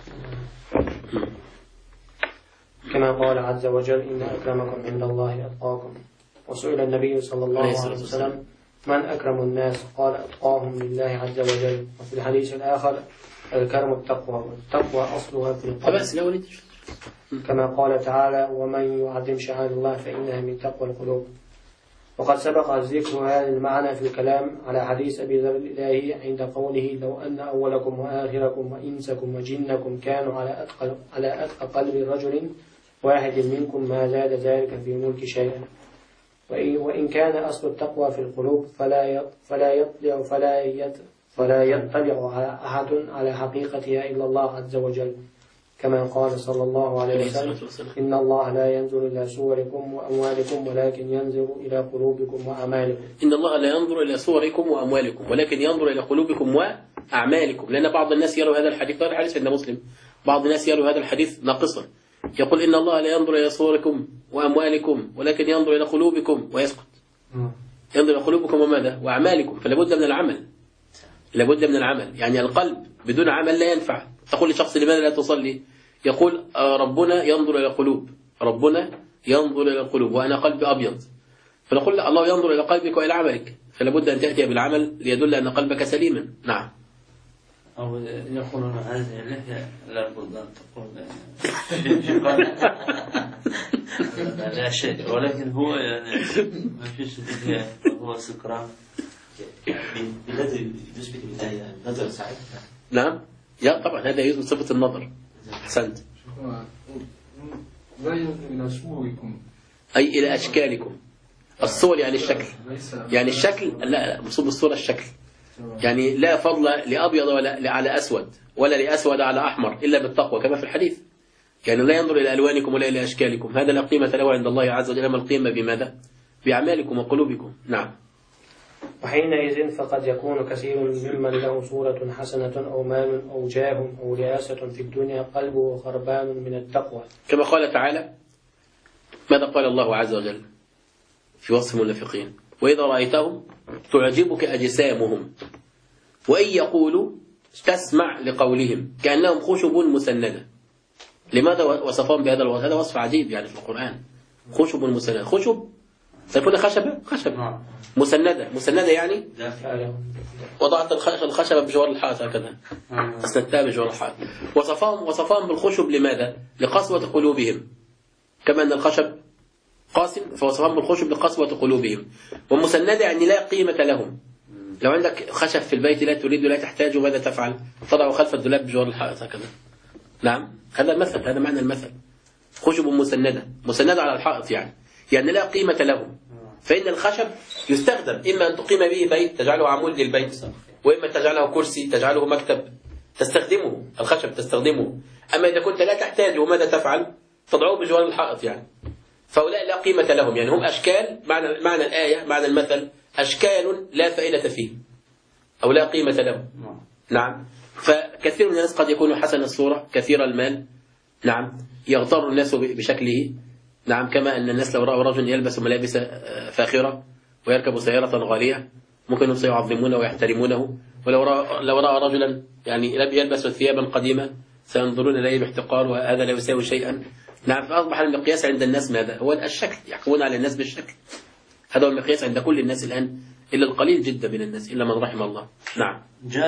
كما قال عز وجل: إن أكرمكم عند الله أتقاكم. وسئل النبي صلى الله عليه وسلم: من أكرم الناس؟ قال: أتقاهم لله عز وجل. وفي الحديث الآخر: الكرم التقوى، والتقوى أصلها في القلب، كما قال تعالى: ومن يعظم شعائر الله فإنها من تقوى القلوب. وقد سبق ذكر هذا المعنى في الكلام على حديث أبي ذر الإلهي عند قوله: لو أن أولكم وآخركم وإنسكم وجنكم كانوا على أتقى قلب رجل واحد منكم ما زاد ذلك في ملك شيئا. وإن كان أصل التقوى في القلوب فلا يطلع أحد على حقيقتها إلا الله عز وجل، كما قال صلى الله عليه وسلم: إن الله لا ينظر إلى صوركم وأموالكم ولكن ينظر إلى قلوبكم وأعمالكم. إن الله لا ينظر إلى صوركم وأموالكم ولكن ينظر إلى قلوبكم وأعمالكم. لأن بعض الناس يروا هذا الحديث، هذا الحديث عند مسلم، بعض الناس يروا هذا الحديث ناقصا، يقول: إن الله لا ينظر إلى صوركم وأموالكم ولكن ينظر إلى قلوبكم، ويسكت. ينظر إلى قلوبكم وماذا؟ وأعمالكم. فلابد من العمل، لابد من العمل. يعني القلب بدون عمل لا ينفع. تقول لشخص: لماذا لا تصلي؟ يقول: ربنا ينظر إلى القلوب، ربنا ينظر إلى القلوب وأنا قلبي أبيض. فنقول: لا، الله ينظر إلى قلبك وإلى عملك، فلابد أن تأتي بالعمل ليدل أن قلبك سليما. نعم. أو يقولون هذه اللحية لابد أن تكون لا شيء، ولكن هو يعني ما فيش فيها، هو سكران. بالذي يثبت بالله النظر ساعتها. نعم، يا طبعا هذا يثبت صفة النظر. أحسنت. لا ينظر إلى صوركم، أي إلى أشكالكم. الصور يعني الشكل، يعني الشكل، لا مقصود بالصورة الشكل، يعني لا فضل لأبيض ولا على أسود، ولا لأسود على أحمر إلا بالتقوى كما في الحديث. يعني لا ينظر إلى ألوانكم ولا إلى أشكالكم، هذا لا قيمة له عند الله عز وجل. ما القيمة بماذا؟ بأعمالكم وقلوبكم. نعم. وحينئذ فقد يكون كثير ممن له صورة حسنة أو مال أو جاه أو رئاسة في الدنيا قلبه خربان من التقوى، كما قال تعالى. ماذا قال الله عز وجل في وصف المنافقين؟ وإذا رأيتهم تعجبك أجسامهم وإن يقولوا تسمع لقولهم كأنهم خشب مسندة. لماذا وصفهم بهذا الوصف؟ هذا وصف عجيب يعني في القرآن. خشب مسندة، خشب تكون خشبة، خشبة مسندة يعني وضعت الخشبة بجوار الحائط هكذا، أسندتها بجوار الحائط. وصفهم بالخشب لماذا؟ لقسوة قلوبهم، كما أن الخشب قاسم، فوصفهم بالخشب لقسوة قلوبهم. والمسندة يعني لا قيمة لهم. لو عندك خشب في البيت لا تريد ولا تحتاج، ماذا تفعل؟ تضعه خلف الدولاب بجوار الحائط هكذا. نعم، هذا مثل، هذا معنى المثل. خشب مسندة على الحائط، يعني لا قيمة لهم. فإن الخشب يستخدم إما أن تقيم به بيت تجعله عمود للبيت، وإما تجعله كرسي تجعله مكتب، تستخدمه الخشب تستخدمه. أما إذا كنت لا تحتاجه ماذا تفعل؟ تضعه بجوار الحائط فهؤلاء لا قيمة لهم، هم أشكال. معنى الآية، معنى المثل، أشكال لا فائدة فيه أو لا قيمة لهم. نعم. فكثير من الناس قد يكون حسن الصورة كثير المال، نعم، يغتر الناس بشكله، نعم، كما أن الناس لو رأوا رجل يلبس ملابس فاخرة ويركب سيارة غالية ممكن سيعظمونه ويحترمونه، ولو رأى رجلا يلبس ثيابا قديمة سينظرون إليه باحتقار، وهذا لا يساوي شيئا. نعم. فأصبح المقياس عند الناس ماذا؟ هو الشكل، يحكمون على الناس بالشكل. هذا هو المقياس عند كل الناس الآن، إلا القليل جدا من الناس، إلا من رحم الله. نعم.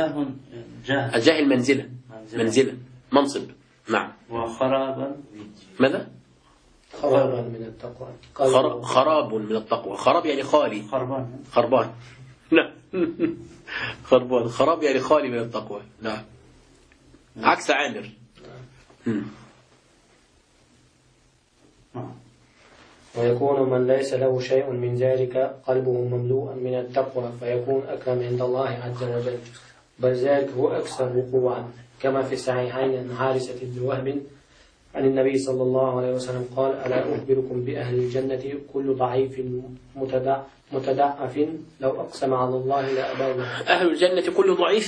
الجاه المنزلة، منزلة منصب. نعم. وخرابا ماذا؟ خرابا من التقوى. خراب من التقوى. خراب يعني خالي. خربان. نعم. خربان. خراب يعني خالي من التقوى. نعم. عكس عامر. ويكون من ليس له شيء من ذلك قلبه مملوءا من التقوى فيكون أكرم عند الله عز وجل، بل ذلك هو أكثر وقوعا، كما في الصحيحين عن حارثة بن وهب عن النبي صلى الله عليه وسلم قال: ألا أخبركم بأهل الجنة كل ضعيف متضعف لو أقسم على الله لأبره. أهل الجنة كل ضعيف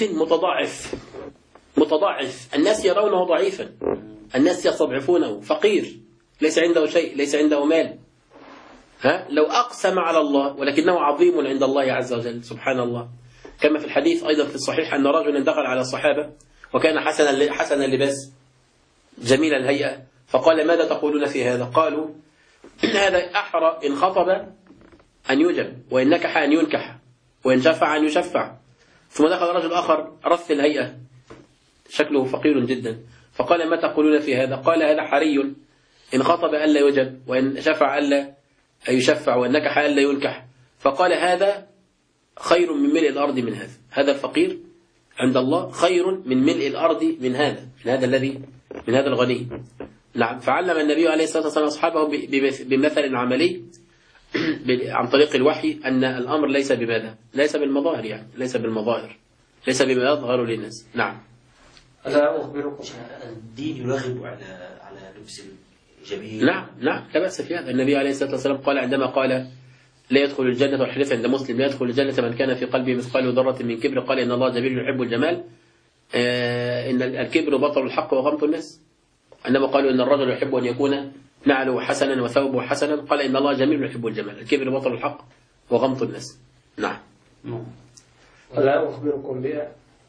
متضاعف. الناس يرونه ضعيفا، الناس يستضعفونه، فقير ليس عنده شيء، ليس عنده مال، لو أقسم على الله، ولكنه عظيم عند الله عز وجل سبحان الله. كما في الحديث أيضا في الصحيح أن رجلا دخل على الصحابة وكان حسن اللباس جميل الهيئة، فقال: ماذا تقولون في هذا؟ قالوا: هذا أحرى إن خطب أن يجب، وإن نكح أن ينكح، وإن شفع أن يشفع. ثم دخل رجل آخر رث الهيئة شكله فقير جدا، فقال: ما تقولون في هذا؟ قال: هذا حري إن خطب ألا يجب، وإن شفع ألا يشفع، وإن نكح ألا ينكح. فقال: هذا خير من ملء الأرض من هذا. هذا الفقير عند الله خير من ملء الأرض من هذا الغني. نعم. فعلم النبي عليه الصلاة والسلام أصحابه بمثل عملي عن طريق الوحي أن الأمر ليس بماذا؟ ليس بالمظاهر، ليس بالمظاهر، ليس بما يظهر للناس. نعم. ألا أخبركم. الدين يرغب على لبس الجميل. نعم لا بأس في هذا. النبي عليه الصلاة والسلام قال عندما قال: لا يدخل الجنة، والحديث عند مسلم: لا يدخل الجنة من كان في قلبه مثقال ذرة من كبر. قال: إن الله جميل يحب الجمال. إن الكبر بطل الحق وغمط الناس. عندما قالوا إن الرجل يحب أن يكون نعله حسنا وثوبه حسنا، قال: إن الله جميل يحب الجمال. الكبر بطل الحق وغمط الناس. نعم. ألا أخبركم بها.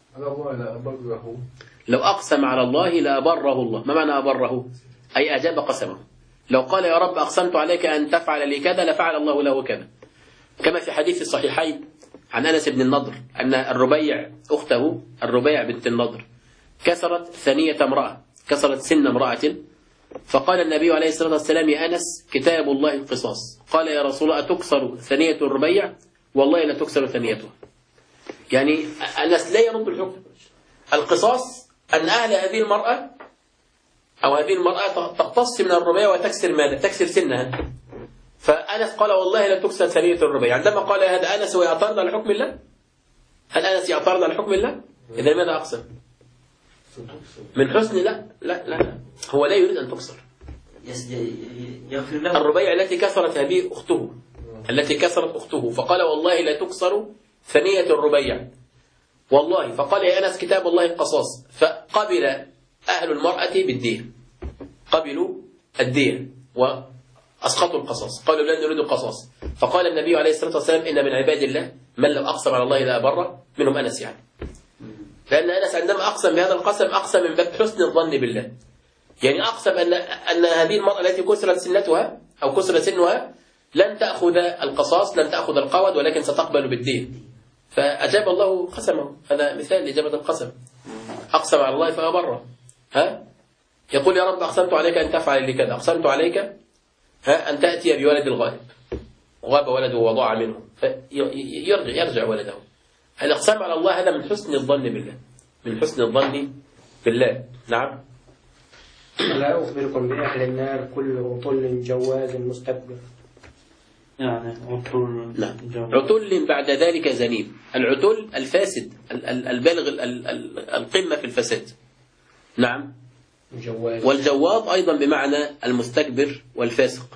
لو أقسم على الله لأبره الله. ما معنى أبره؟ أي أجاب قسمه. لو قال: يا رب أقسمت عليك أن تفعل لي كذا، لفعل الله له كذا. كما في حديث الصحيحين عن أنس بن النضر أن الربيع أخته الربيع بنت النضر كسرت ثنية امرأة، كسرت سن امرأة فقال النبي عليه الصلاة والسلام: يا أنس كتاب الله القصاص. قال: يا رسول الله أتكسر ثنية الربيع؟ والله لا تكسر ثنيته. يعني أنس لا يرد الحكم. القصاص أن أهل هذه المرأة أو هذه المرأة تقتص من الربيع وتكسر ماذا؟ تكسر سنها. فأنس قال: والله لا تكسر ثنية الربيع. عندما قال هذا أنس ويعترض على حكم الله؟ هل أنس يعترض على حكم الله؟ إذا ماذا أقسم؟ من حسن لا هو لا يريد أن تكسر. يغفر له. الربيع التي كسرت هذه أخته، التي كسرت أخته، فقال: والله لا تكسر ثنية الربيع والله. فقال: يا أنس كتاب الله القصاص. فقبل أهل المرأة بالدية، قبلوا الدية وأسقطوا القصاص، قالوا لن نريد القصاص. فقال النبي عليه الصلاة والسلام: إن من عباد الله من لو أقسم على الله لا أبره، منهم أنس يعني. لأن أنس عندما أقسم بهذا القسم أقسم من باب حسن الظن بالله، يعني أقسم أن هذه المرأة التي كسرت سنتها أو كسرت سنها لن تأخذ القصاص، لن تأخذ القود، ولكن ستقبل بالدين. فأجاب الله قسمه. هذا مثال لإجابة القسم. أقسم على الله فأبره. يقول: يا رب أقسمت عليك أن تفعل لي كذا، أقسمت عليك أن تأتي بولد الغائب، غاب ولده وضاع منه، فيرجع ولده. الإقسام على الله هذا من حسن الظن بالله، من حسن الظن بالله. نعم. لا أخبركم بأهل النار كل عطل جواز مستكبر. يعني عطل. نعم. عطل بعد ذلك زنيم. العطل الفاسد البالغ القمة في الفساد. نعم. جواز. والجواز أيضا بمعنى المستكبر والفاسق.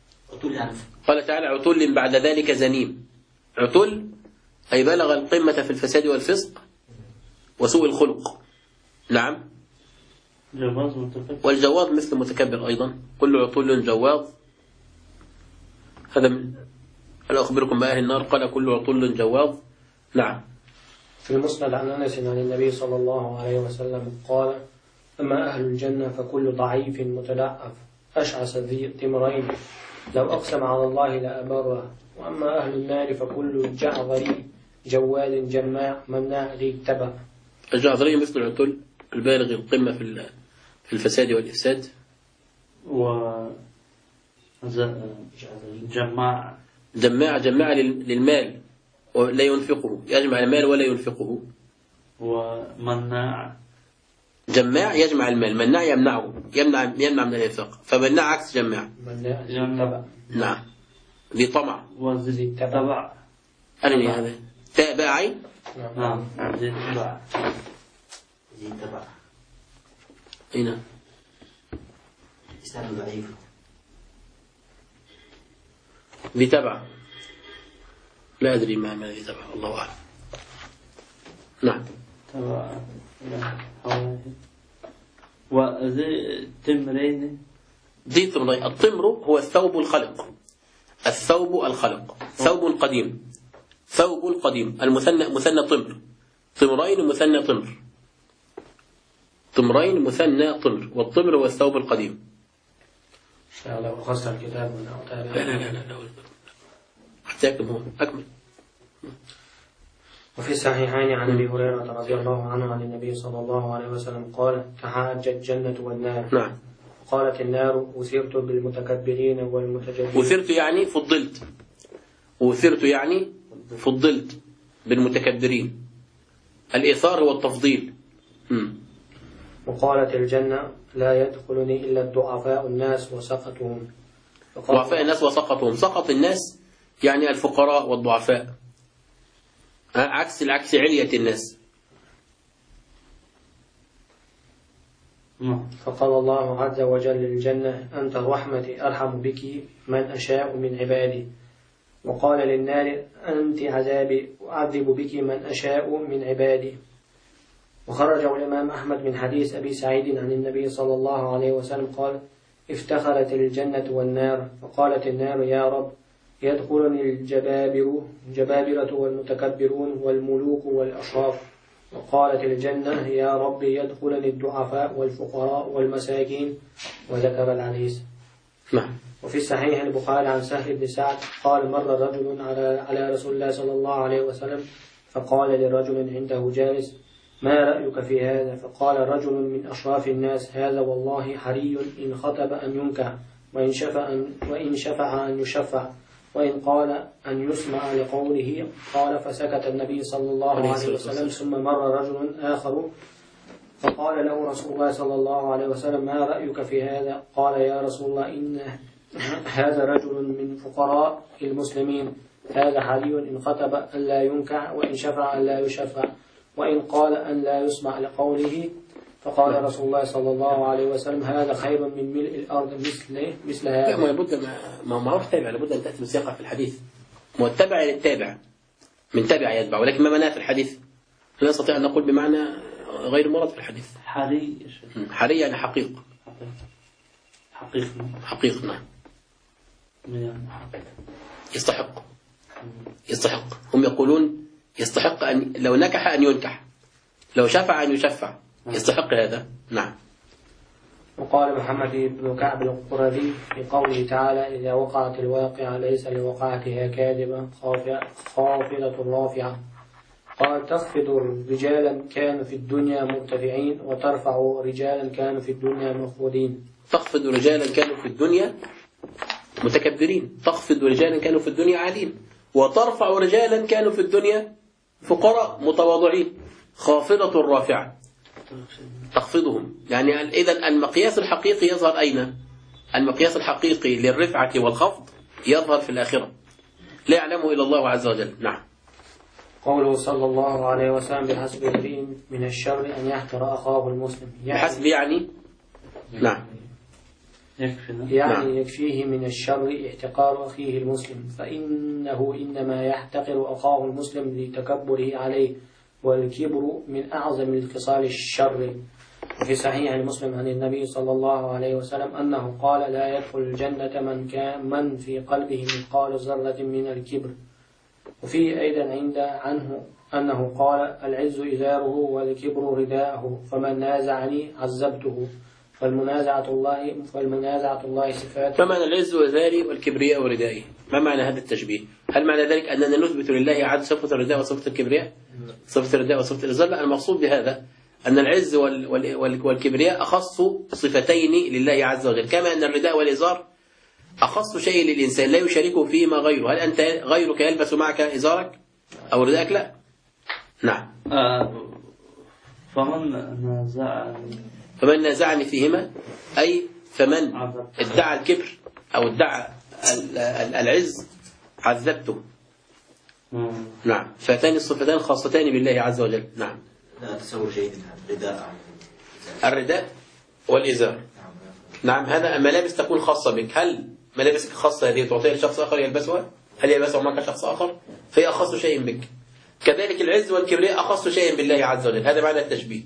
قال تعالى: عطل بعد ذلك زنيم. عطل أي بلغ القمة في الفساد والفسق وسوء الخلق. نعم. جواز متكبر. والجواز مثل متكبر أيضا. كل عطل جواز. هذا من هل أخبركم بأهل النار؟ قال: كل عطل جواز. نعم. في المسند عن أنس عن النبي صلى الله عليه وسلم قال: أما أهل الجنة فكل ضعيف متدعف أشعث ذي تمرين لو أقسم على الله لأبره، وأما أهل النار فكل جعظري جوال جماع مناع ذي تبع. الجعظري مثل العطل البالغ القمة في الفساد والإفساد. جماع للمال ولا ينفقه، يجمع المال ولا ينفقه. ومناع جماع يجمع المال، مناع يمنعه، يمنع من الإنفاق، فمناع عكس جماع. مناع ذي تبع. نعم. ذي طمع. وذي تبع. أرني هذا تاء باء عين. نعم. ذي تبع. ذي تبع. هنا إسناد ضعيف. ذي تبع. لا أدري ما ذي تبع، الله أعلم. نعم. تبع. وذي تمرين. ذي تمرين. التمر هو الثوب الخلق. الثوب الخلق ثوب قديم. ثوب القديم المثنى مثنى طمر. طمرين مثنى طمر. طمرين مثنى طمر. والطمر هو الثوب القديم. لو خص الكتاب من لا حتى هو أكمل. وفي الصحيحين عن أبي هريرة رضي الله عنه عن النبي صلى الله عليه وسلم قال: تحاجت الجنة والنار. نعم. قالت النار: أثرت بالمتكبرين والمتجبرين. أثرت يعني فضلت. أثرت يعني فضلت بالمتكبرين. الإثار هو التفضيل. وقالت الجنة: لا يدخلني إلا الضعفاء الناس وسقطهم. ضعفاء الناس وسقطهم. سقط الناس يعني الفقراء والضعفاء، عكس علية الناس. فقال الله عز وجل للجنة: أنت رحمتي أرحم بك من أشاء من عبادي. وقال للنار: أنت عذابي أعذب بك من أشاء من عبادي. وخرجه الإمام أحمد من حديث أبي سعيد عن النبي صلى الله عليه وسلم قال: افتخرت الجنة والنار، فقالت النار: يا رب، يدخلني الجبابرة والمتكبرون والملوك والأشراف. وقالت الجنة: يا رب، يدخلني الضعفاء والفقراء والمساكين. وذكر الحديث. وفي الصحيح البخاري عن سهل بن سعد قال: مر رجل على رسول الله صلى الله عليه وسلم، فقال لرجل عنده جالس: ما رأيك في هذا؟ فقال رجل من أشراف الناس: هذا والله حري إن خطب أن ينكح، وإن شفع أن يشفع، وإن قال أن يسمع لقوله. قال: فسكت النبي صلى الله عليه وسلم. ثم مر رجل آخر فقال له رسول الله صلى الله عليه وسلم: ما رأيك في هذا؟ قال: يا رسول الله، إن هذا رجل من فقراء المسلمين، هذا حري إن خطب أن لا ينكح، وإن شفع أن لا يشفع، وإن قال أن لا يسمع لقوله. فقال رسول الله صلى الله عليه وسلم: هذا خير من ملء الأرض مثل هذا. ما لابد ما معروف تابع، لابد أن تأتي بسياقة في الحديث. متبع للتابع، من تابع يتبع، ولكن ما معناه في الحديث لا نستطيع أن نقول بمعنى غير مراد في الحديث. حري يعني حقيق. حقيق نعم. يستحق. هم يقولون يستحق أن لو نكح أن ينكح، لو شفع أن يشفع، يستحق هذا. نعم. وقال محمد بن كعب القرظي في قوله تعالى: إذا وقعت الواقعة ليس لوقعتها كاذبة خافضة رافعة. قال: تخفض رجالا كانوا في الدنيا مرتفعين، وترفع رجالا كانوا في الدنيا مخفوضين. تخفض رجالا كانوا في الدنيا متكبرين، تخفض رجالا كانوا في الدنيا عالين، وترفع رجالا كانوا في الدنيا فقراء متواضعين. خافضة رافعة تخفضهم. يعني إذن المقياس الحقيقي يظهر أين؟ المقياس الحقيقي للرفعة والخفض يظهر في الآخرة، لا يعلمه إلا الله عز وجل. نعم. قوله صلى الله عليه وسلم: بحسب امرئ من الشر أن يحقر أخاه المسلم. بحسب يعني نعم، يعني يكفيه من الشر احتقار أخيه المسلم، فإنه إنما يحتقر أخاه المسلم لتكبره عليه، والكبر من أعظم الخصال الشر. وفي صحيح المسلم عن النبي صلى الله عليه وسلم أنه قال: لا يدخل الجنة من في قلبه مثقال ذرة من الكبر. وفي أيضا عنه أنه قال: العز إزاره والكبر رداءه، فمن نازعني عذبته. فالمنازعة الله صفات. فمعنى العز إزاري والكبرياء وردائي؟ ما معنى هذا التشبيه؟ هل معنى ذلك أننا نثبت لله عز صفة الرداء وصفة الكبرياء؟ صفة الرداء وصفة الإزار؟ لا، المقصود بهذا أن العز والكبرياء أخص صفتين لله عز وجل، كما أن الرداء والإزار أخص شيء للإنسان لا يشاركه فيما غيره. هل أنت غيرك يلبس معك إزارك أو رداءك؟ لا. نعم. فمن نازعني فيهما، أي فمن ادعى الكبر أو ادعى العز عذبته. نعم. فهاتان الصفتان خاصتان بالله عز وجل. نعم. لا تصور جيد الرداء والإزار. نعم. هذا ملابس تكون خاصة بك. هل ملابسك الخاصة هذه تعطيها لشخص آخر يلبسها؟ هل يلبسها معك شخص آخر؟ فهي أخص شيء بك. كذلك العز والكبرياء أخص شيء بالله عز وجل. هذا معنى التشبيه.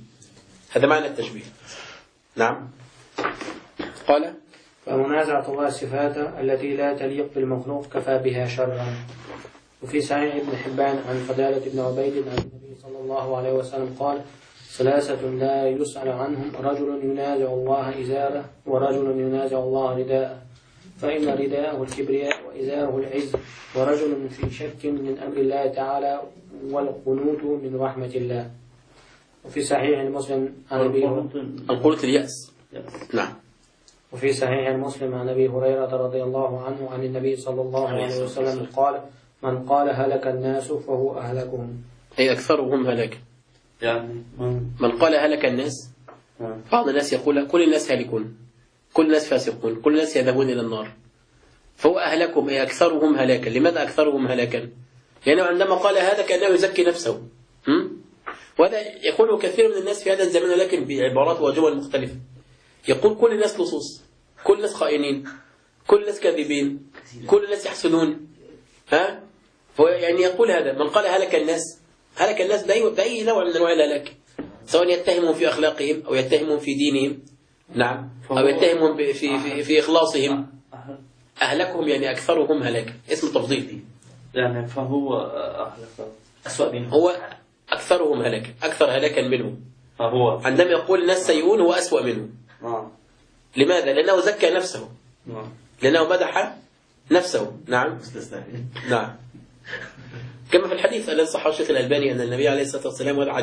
نعم. قال: فمنازعة الله الصفات التي لا تليق بالمخلوق كفى بها شرا. وفي صحيح ابن حبان عن فضالة بن عبيد عن النبي صلى الله عليه وسلم قال: ثلاثة لا يسأل عنهم: رجل ينازع الله إزاره، ورجل ينازع الله رداءه، فإن رداءه الكبرياء وإزاره العز، ورجل في شك من أمر الله تعالى والقنوط من رحمة الله. وفي صحيح المسلم عن القنوط اليأس. نعم. وفي صحيح المسلم عن أبي هريرة رضي الله عنه عن النبي صلى الله عليه وسلم قال: من قال هلك الناس فهو أهلكهم، أي أكثرهم هلاكا. يعني من قال هلك الناس، بعض الناس يقول كل الناس هالكون، كل الناس فاسقون، كل الناس يذهبون إلى النار، فهو أهلكهم أي أكثرهم هلاكا. لماذا أكثرهم هلاكا؟ لأنه عندما قال هذا كأنه يزكي نفسه. وهذا يقوله كثير من الناس في هذا الزمان، لكن بعبارات وجمل مختلفة. يقول كل الناس لصوص، كل الناس خائنين، كل الناس كاذبين، كل الناس يحسدون. هو يعني يقول هذا. من قال هلك الناس، هلك الناس بأي نوع من أنواع الهلاك، سواء يتهمهم في أخلاقهم أو يتهمهم في دينهم، نعم، أو يتهمهم في إخلاصهم. أهلكهم يعني أكثرهم هلاكا، اسم تفضيل. يعني فهو أهلك أسوأ منهم، هو أكثرهم هلاكا، أكثر هلاكا منهم. فهو عندما يقول الناس سيئون هو أسوأ منهم. لماذا؟ لأنه زكى نفسه، لأنه مدح نفسه. نعم. نعم. كما في الحديث الذي صححه الشيخ الألباني أن النبي عليه الصلاة والسلام، وهذا حديث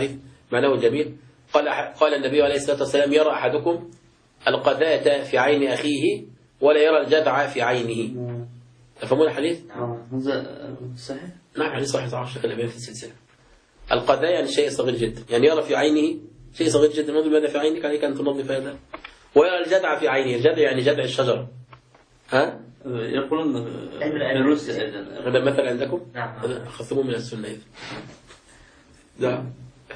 معناه جميل. قال النبي عليه الصلاة والسلام يرى أحدكم القذاة في عين أخيه ولا يرى الجدع في عينه. تفهمون الحديث؟ هذا صحيح؟ نعم حديث صحيح صحيح الشيخ الألباني في السلسلة. القذاة يعني شيء صغير جدا، يعني يرى في عينه شيء صغير جدا، نظر ماذا في عينك عليك أن تنظف هذا. ويرى الجدع في عينه، الجدع يعني جدع الشجرة. ها؟ يقولون في روسيا أيضا. هذا مثل عندكم؟ نعم. خصموا من السنة إذا. نعم.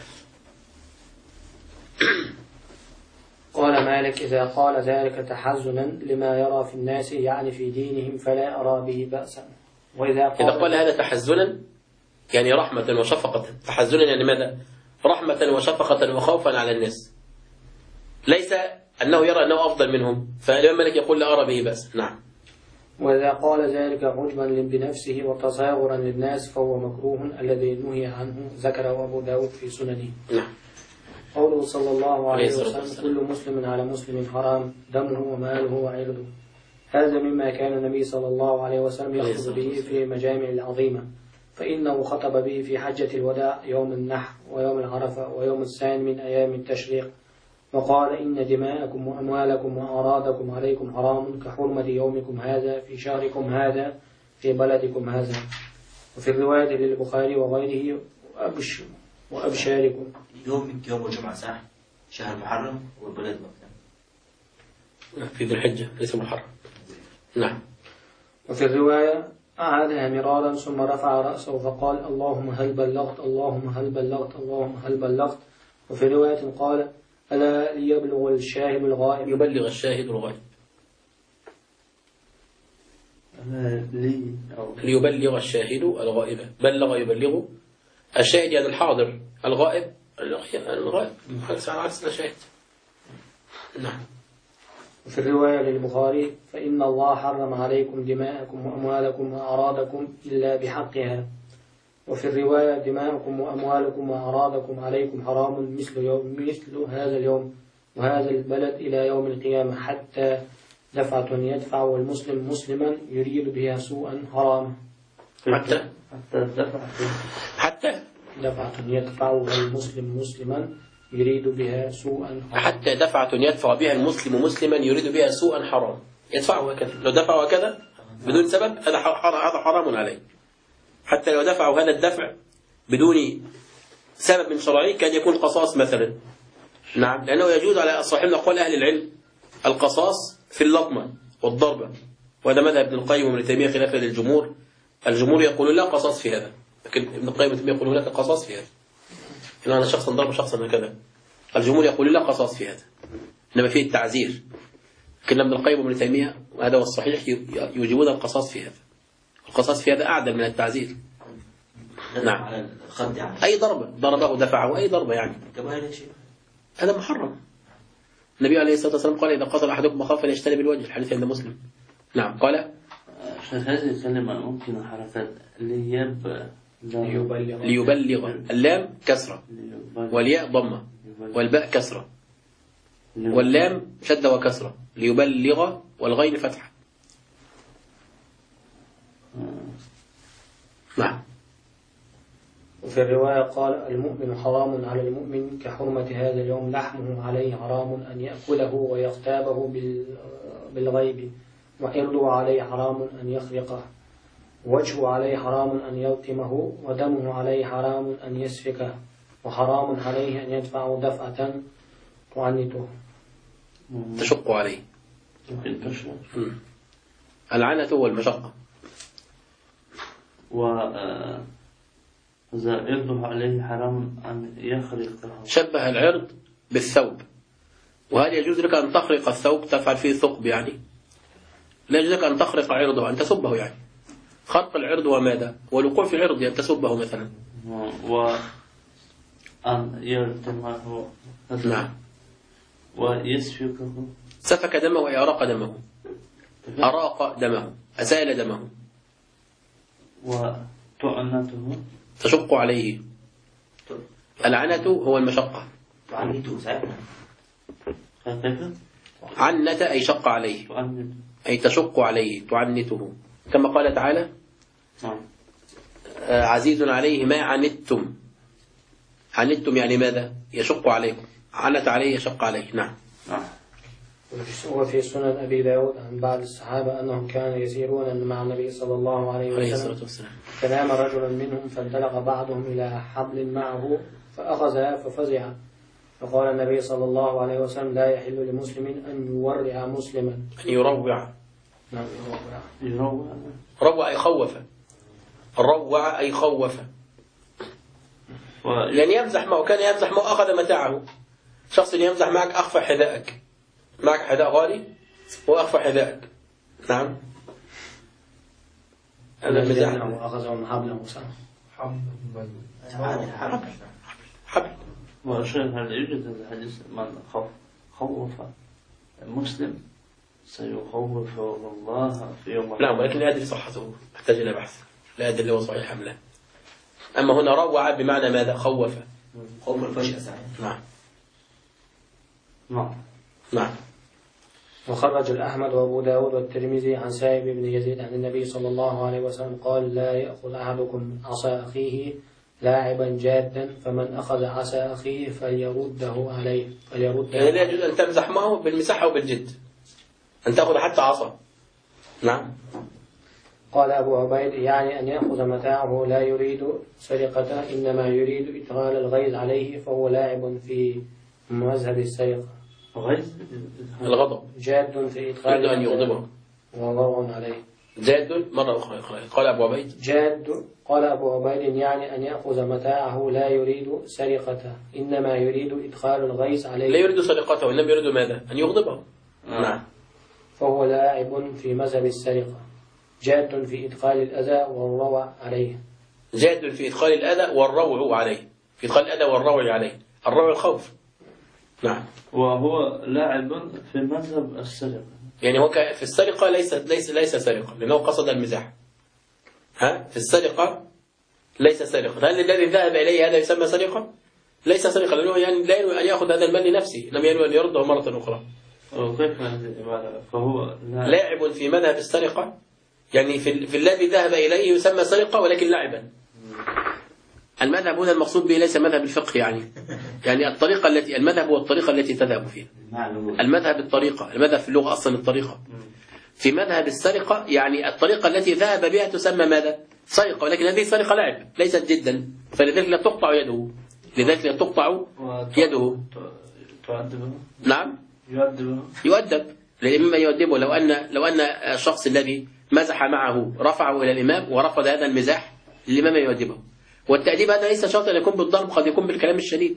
قال مالك إذا قال ذلك تحزنا لما يرى في الناس يعني في دينهم فلا أرى به بأسا. وإذا قال هذا تحزنا يعني رحمة وشفقة. تحزنا يعني ماذا؟ رحمة وشفقة وخوفا على الناس، ليس أنه يرى أنه أفضل منهم. فالإمام مالك يقول لا أرى به بأسا. نعم. وإذا قال ذلك عجبا بنفسه وتصاغرا للناس فهو مكروه الذي نهي عنه، ذكره أبو داود في سننه. نعم. قوله صلى الله عليه وسلم كل مسلم على مسلم حرام دمه وماله وعرضه. هذا مما كان النبي صلى الله عليه وسلم يخطب به في مجامع العظيمة، فإنه خطب به في حجة الوداع يوم النحر ويوم العرفة ويوم الثاني من أيام التشريق، وقال إن دماءكم وأموالكم وأعراضكم عليكم حرام كحرمة يومكم هذا في شهركم هذا في بلدكم هذا. وفي الرواية للبخاري وغيره وأبشاركم. يوم الجمعة صح؟ شهر محرم والبلد مكة في ذي الحجة ليس محرم. نعم. وفي الرواية أعادها مرارا ثم رفع رأسه فقال اللهم هل بلغت اللهم هل بلغت اللهم هل بلغت. وفي رواية قال ألا ليبلغ الشاهد الغائب. يبلغ الشاهد الغائب. ليبلغ الشاهد الغائب. بلغ يبلغ. الشاهد يعني الحاضر، الغائب الغائب على عكس الشاهد. نعم. وفي الرواية للبخاري فإن الله حرم عليكم دماءكم وأموالكم وأعراضكم إلا بحقها. وفي الرواية دماءكم وأموالكم وأعراضكم عليكم حرام مثل هذا اليوم وهذا البلد إلى يوم القيامة حتى دفعة يدفع المسلم مسلما يريد بها سوءا حرام. حتى دفعة يدفع المسلم مسلما يريد بها سوءا حرام. حتى دفعة يدفع بها المسلم مسلما يريد بها سوءا حرام. يدفعه هكذا، لو دفعه هكذا بدون سبب هذا حرام عليه. حتى لو دفعوا هذا الدفع بدون سبب شرعي كان يكون قصاص مثلا. نعم. لأنه يجوز على صاحبنا قول أهل العلم القصاص في اللطمة والضربة، وهذا مذهب ابن القيم وابن تيمية خلافا للجمهور. الجمهور يقولون لا قصاص في هذا، لكن ابن القيم وابن تيمية يقولون لك قصاص في هذا. إن أنا شخصا ضرب شخصا هكذا، الجمهور يقولون لا قصاص في هذا، إنما فيه التعزير. لكن ابن القيم وابن تيمية وهذا هو الصحيح يوجبون القصاص في هذا. القصاص في هذا أعدل من التعزير. نعم. على الخد يعني. أي ضربه دفعه أي ضربة يعني. هذا محرم. النبي عليه الصلاة والسلام قال إذا قتل أحدكم أخاه فليجتنب الوجه. الحديث عند مسلم. نعم. قال هذه الكلمة ممكن حركات ليبلغ. اللام كسرة والياء ضمة والباء كسرة واللام شدة وكسرة. ليبلغ والغين فتحة. نعم. وفي الرواية قال المؤمن حرام على المؤمن كحرمة هذا اليوم لحمه عليه حرام أن يأكله ويغتابه بالغيب وعرضه عليه حرام أن يخرقه وجهه عليه حرام أن يلطمه ودمه عليه حرام أن يسفكه وحرام عليه أن يدفع دفعة تعنته تشق عليه. العنة هو المشقة. إذا عرضه عليه حرام أن يخرقه. شبه العرض بالثوب. وهل يجوز لك أن تخرق الثوب تفعل فيه ثقب يعني؟ لا يجوز لك أن تخرق عرضه أن تسبه يعني. خرق العرض وماذا؟ والوقوع في العرض أن تسبه مثلا. وأن يلطمه. نعم. ويسفكه. سفك دمه أي أراق دمه. أراق دمه أسال دمه. وتعنته. تشق عليه. العنة هو المشقة. عنة أي شق عليه أي تشق عليه تعنته، كما قال تعالى عزيز عليه ما عنتم عنتم يعني ماذا؟ يشق عليكم. عنت عليه يشق عليه. نعم. وفي سنن أبي داود عن بعض الصحابة أنهم كانوا يسيرون مع النبي صلى الله عليه عليه الصلاة وسلم والسلام. فنام رجل منهم فانطلق بعضهم إلى حبل معه فأخذها ففزع فقال النبي صلى الله عليه وسلم لا يحل لمسلم أن يورع مسلما. أن يروع. نعم يروع. روع أي خوف. روع أي خوف. لأن يمزح معه، كان يمزح معه أخذ متاعه. شخص يمزح معك أخفى حذائك، معك حذاء غالي وأخفى حذائك. نعم. هذا المزاح. وأخذه من حبله حبل. وأشير هل يوجد الحديث من خوف مسلم سيخوف الله في يوم لا، ولكن لا أدري صحته، أحتاج إلى بحث. لا أدري اللي هو صحيح أم لا. أما هنا روع بمعنى ماذا؟ خوف. خوف الفجأة صحيح. نعم. نعم. نعم. وخرج الأحمد وأبو داود والترمذي عن سائب بن يزيد عن النبي صلى الله عليه وسلم قال لا يأخذ أحدكم عصا أخيه لاعبا جادا فمن أخذ عصا أخيه فليرده عليه يعني لا يجوز أن تمزح معه بالمزاح أو بالجد، أن تأخذ حتى عصا. نعم. قال أبو عبيد يعني أن يأخذ متاعه لا يريد سرقته إنما يريد إدخال الغيظ عليه فهو لاعب في مذهب السرقة. غيظ الغضب. جاد في إدخال يريد أن يغضبه. وضوع عليه. جاد مرة أخرى. قال أبو عبيد جاد. قال أبو عبيد يعني أن يأخذ متاعه لا يريد سرقته إنما يريد إدخال الغيظ عليه. لا يريد سرقته إنما يريد ماذا؟ أن يغضبه. نعم. فهو لاعب في مذهب السرقة. جاد في إدخال الأذى والروع عليه. جاد في إدخال الأذى والروع عليه. في إدخال الأذى والروع عليه. الروع الخوف. نعم. وهو لاعب في مذهب السرقة. يعني هو في السرقة ليس سرقة لأنه قصد المزاح. في السرقة ليس سرقة. هل الذي ذهب إليه هذا يسمى سرقة؟ ليس سرقة لأنه يعني لا ينوي أن يأخذ هذا المال لنفسه، لم ينوي أن يرده مرة أخرى. وكيف هذه العبارة؟ فهو لاعب في مذهب السرقة، يعني في الذي ذهب إليه يسمى سرقة ولكن لاعبا. المذهب هنا المقصود به ليس مذهب الفقه، يعني الطريقة التي المذهب هو الطريقة التي تذهب فيها. المذهب الطريقة، المذهب في اللغة أصلا الطريقة. في مذهب السرقة يعني الطريقة التي ذهب بها تسمى ماذا؟ سرقة، ولكن هذه سرقة لعب ليست جدا، فلذلك لا تقطع يده. لذلك لا تقطع يده. تؤدبه. نعم. يؤدب. لأن مما يؤدبه لو أن الشخص الذي مزح معه رفعه إلى الإمام ورفض هذا المزاح الإمام يؤدبه. والتأديب هذا ليس شرط أن يكون بالضرب، قد يكون بالكلام الشديد.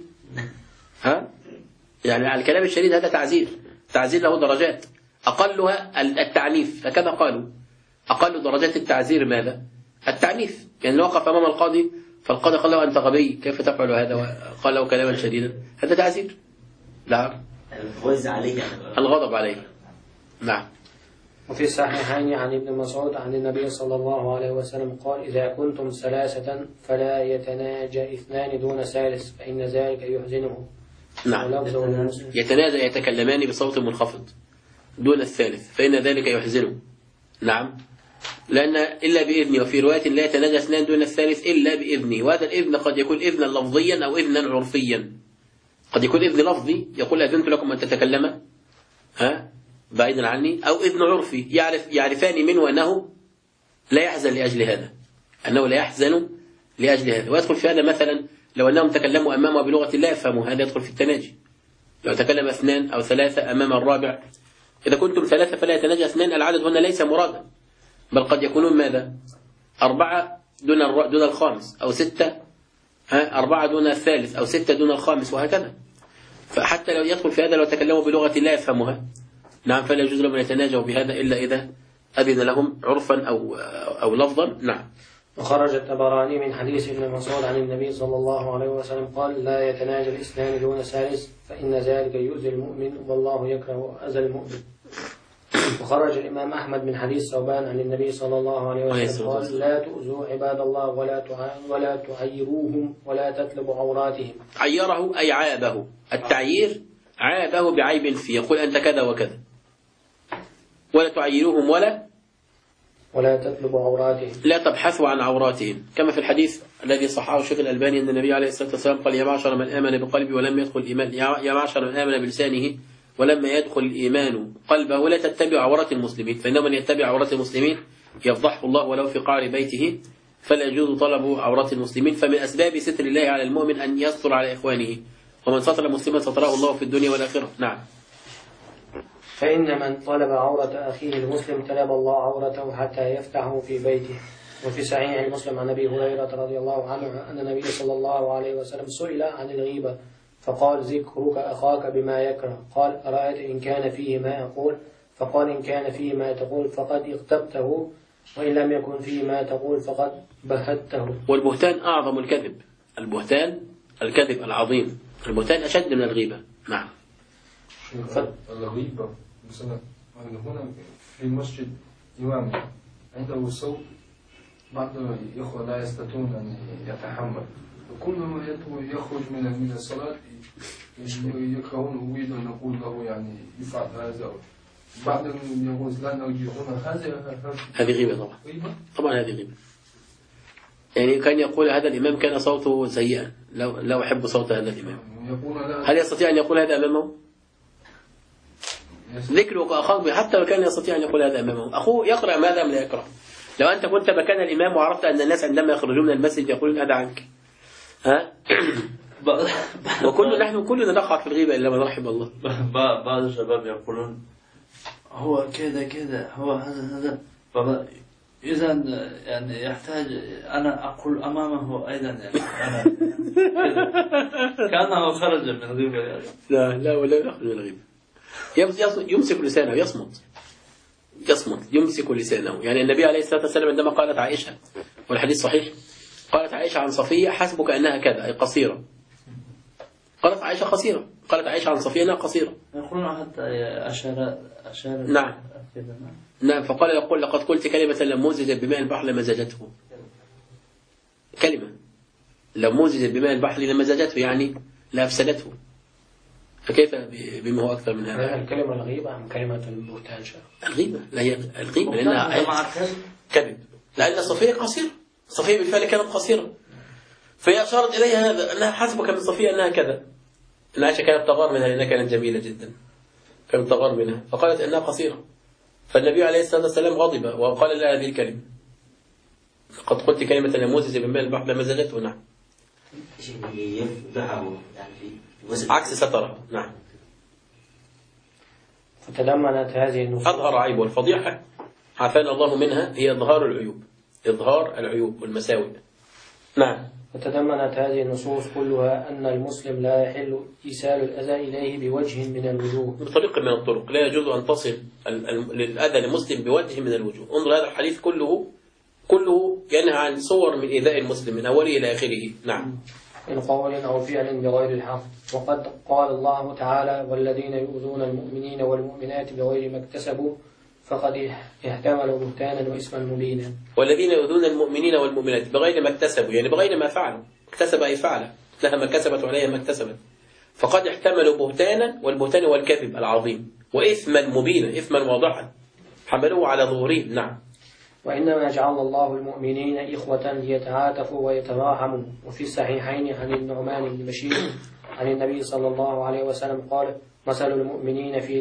يعني على الكلام الشديد هذا تعزير له درجات، أقلها التعنيف، هكذا قالوا. أقل درجات التعزير ماذا؟ التعنيف. يعني لو وقف أمام القاضي فالقاضي قال له أنت غبي كيف تفعل هذا، وقال له كلاما شديدا، هذا تعزير. نعم. الغضب عليه. نعم. وفي الصحيحين عن ابن مسعود عن النبي صلى الله عليه وسلم قال إذا كنتم ثلاثة فلا يتناجى اثنان دون ثالث فإن ذلك يحزنه. نعم. يتناجى يتكلمان بصوت منخفض دون الثالث فإن ذلك يحزنه. نعم. لأن إلا بإذنه، وفي رواية لا يتناجى اثنان دون الثالث إلا بإذنه، وهذا الإذن قد يكون إذنا لفظيا أو إذنا عرفيا. قد يكون إذن لفظي يقول أذنت لكم أن تتكلم بعيدا عني، أو إذن عرفي يعرفان منه أنه لا يحزن لأجل هذا، أنه لا يحزن لأجل هذا. ويدخل في هذا مثلا لو أنهم تكلموا أمامه بلغة لا يفهموا، هذا يدخل في التناجي. لو تكلم اثنان أو ثلاثة أمام الرابع، إذا كنتم ثلاثة فلا يتناجى اثنان، العدد هنا ليس مرادا، بل قد يكونون ماذا؟ 4 دون الخامس، أو 6 4 دون الثالث، أو 6 دون الخامس، وهكذا. فحتى لو يدخل في هذا لو تكلموا بلغة لا يفهمها، نعم، فلا يجوز لهم أن يتناجوا بهذا إلا إذا أذن لهم عرفا أو لفظا. نعم. وخرج الطبراني من حديث ابن مسعود عن النبي صلى الله عليه وسلم قال لا يتناجى الاثنان دون ثالث فإن ذلك يؤذي المؤمن والله يكره أذى المؤمن. وخرج الإمام أحمد من حديث ثوبان عن النبي صلى الله عليه وسلم قال لا تؤذوا عباد الله ولا تعيروهم ولا تطلبوا عوراتهم. عيره أي عابه. التعيير عابه بعيب فيه، يقول أنت كذا وكذا. ولا تعيروهم ولا ولا تطلب عوراتهم. لا تبحثوا عن عوراتهم، كما في الحديث الذي صححه الشيخ الألباني أن النبي عليه الصلاة والسلام قال: يا معشر من آمن بقلبه ولم يدخل الإيمان، يا معشر من آمن بلسانه ولما يدخل الإيمان قلبه لا تتبع عورات المسلمين، فإنه من يتبع عورات المسلمين يفضحه الله ولو في قعر بيته، فلا يجوز طلب عورات المسلمين. فمن أسباب ستر الله على المؤمن أن يستر على إخوانه، ومن ستر مسلما ستره الله في الدنيا والآخرة. نعم. فإن من طلب عورة أخيه المسلم طلب الله عورته حتى يفتحه في بيته. وفي صحيح مسلم عن أبي هريرة رضي الله عنه أن النبي صلى الله عليه وسلم سئل عن الغيبة فقال: ذكرك أخاك بما يكره. قال: أرأيت إن كان فيه ما يقول؟ فقال: إن كان فيه ما تقول فقد اغتبته، وإن لم يكن فيه ما تقول فقد بهته. والبهتان أعظم الكذب، البهتان الكذب العظيم، البهتان أشد من الغيبة. نعم. الغيبة مثلا هنا في المسجد إمام عنده صوت، بعض الإخوة لا يستطيعون أن يتحمل، وكل ما يخرج من الصلاة يكرهون، يريد أن نقول له يعني يفعل هذا، بعض يقول لا نرجع هنا، هذه غيبة طبعا. طبعا هذه غيبة. يعني كان يقول هذا الإمام كان صوته سيئا، لو أحب صوت هذا الإمام. هل يستطيع أن يقول هذا أمامه؟ ذكرك أخاك، حتى لو كان يستطيع أن يقول هذا أمامه، أخوه يقرأ ماذا لا يقرأ. لو أنت كنت مكان الإمام وعرفت أن الناس عندما يخرجون من المسجد يقولون هذا عنك، ها؟ كلنا نقع في الغيبة إلا من رحم الله. بعض الشباب يقولون هو كذا هو هذا إذا يعني يحتاج أنا أقول أمامه أيضا، يعني أنا كأنه خرج من الغيبة يعني. لا ولا يخرج من الغيبة. يمسك لسانه، يصمت يمسك لسانه. يعني النبي عليه الصلاة والسلام عندما قالت عائشة، والحديث صحيح، قالت عائشة عن صفية: حسبك أنها كذا، أي قصيرة. قالت عائشة قصيرة، قالت عائشة عن صفية أنها قصيرة. يقولون حتى أشار. نعم. نعم. فقال: يقول لقد قلت كلمة لو مزجت بماء البحر لمزجته. كلمة لو مزجت بماء البحر لمزجته، يعني لأفسدته، فكيف بما هو أكثر من هذا؟ الكلمة الغيبة أم كلمة البهتان؟ الغيبة، لا هي الغيبة لأنها كذب، لأن صفية قصيرة، صفية بالفعل كانت قصيرة، فهي أشارت إليها هذا أنها حسبك من صفية أنها كذا. إن عائشة كانت تغار منها لأنها كانت جميلة جدا، كانت تغار منها، فقالت أنها قصيرة. فالنبي عليه الصلاة والسلام غضب وقال لها هذه الكلمة: قد قلت كلمة لموزز بماء البحر لمزجته. نعم. عكس ستره. نعم. فتضمنت هذه النصوص أظهر عيب، والفضيحة عافانا الله منها هي إظهار العيوب والمساوئ. نعم. وتضمنت هذه النصوص كلها أن المسلم لا يحل إيصال الأذى إليه بوجه من الوجوه، بطريق من الطرق، لا يجوز أن تصل للأذى للمسلم بوجه من الوجوه. انظر هذا الحديث كله ينهى عن صور من إيذاء المسلم من أوله إلى آخره. نعم. من قول أو فعل بغير الحق. وقد قال الله تعالى: والذين يؤذون المؤمنين والمؤمنات بغير ما اكتسبوا فقد احتملوا بهتانا وإثما مبينا. والذين يؤذون المؤمنين والمؤمنات بغير ما اكتسبوا، يعني بغير ما فعلوا، اكتسب أي فعل، لها ما كسبت وعليها ما اكتسبت، فقد احتملوا بهتانا، والبهتان هو الكذب العظيم، وإثما مبينا، إثما واضحا حملوه على ظهورهم. نعم. وإنما جعل الله المؤمنين إخوة ليتعاطفوا ويتراحموا. وفي الصحيحين عن النعمان بن بشير عن النبي صلى الله عليه وسلم قال: مثل المؤمنين في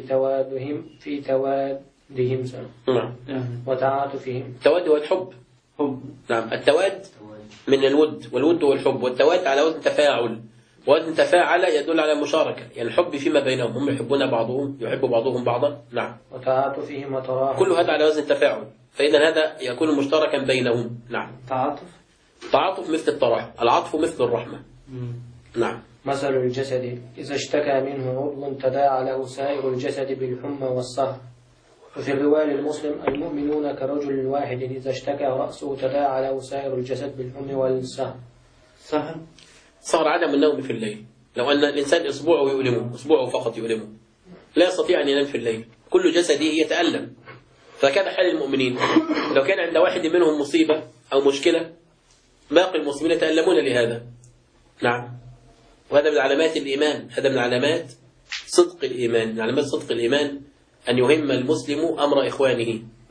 توادهم وتعاطفهم. التواد هو الحب. نعم. التواد من الود، والود هو الحب، والتواد على وزن تفاعل، وزن تفاعل يدل على مشاركة، يعني الحب فيما بينهم، هم يحبون بعضهم، يحب بعضهم بعضا. نعم. وتعاطفهم وتراحم، كل هذا على وزن تفاعل، فإذا هذا يكون مشتركا بينهم. نعم. تعاطف مثل التراحم، العطف مثل الرحمة. نعم. مثل الجسد إذا اشتكى منه عضو تداعى له سائر الجسد بالحمى والسهر. وفي الرواية للمسلم: المؤمنون كرجل واحد إذا اشتكى رأسه تداعى له سائر الجسد بالحمى والسهر. سهر عدم النوم في الليل. لو أن الإنسان أسبوعه فقط يؤلمه، لا يستطيع أن ينام في الليل، كل جسده يتألم. فكان حال المؤمنين، لو كان عند واحد منهم مصيبة أو مشكلة، باقي المسلمين يتألمون لهذا. نعم. وهذا من علامات الإيمان، هذا من علامات صدق الإيمان، من علامات صدق الإيمان أن يهم المسلم أمر إخوانه،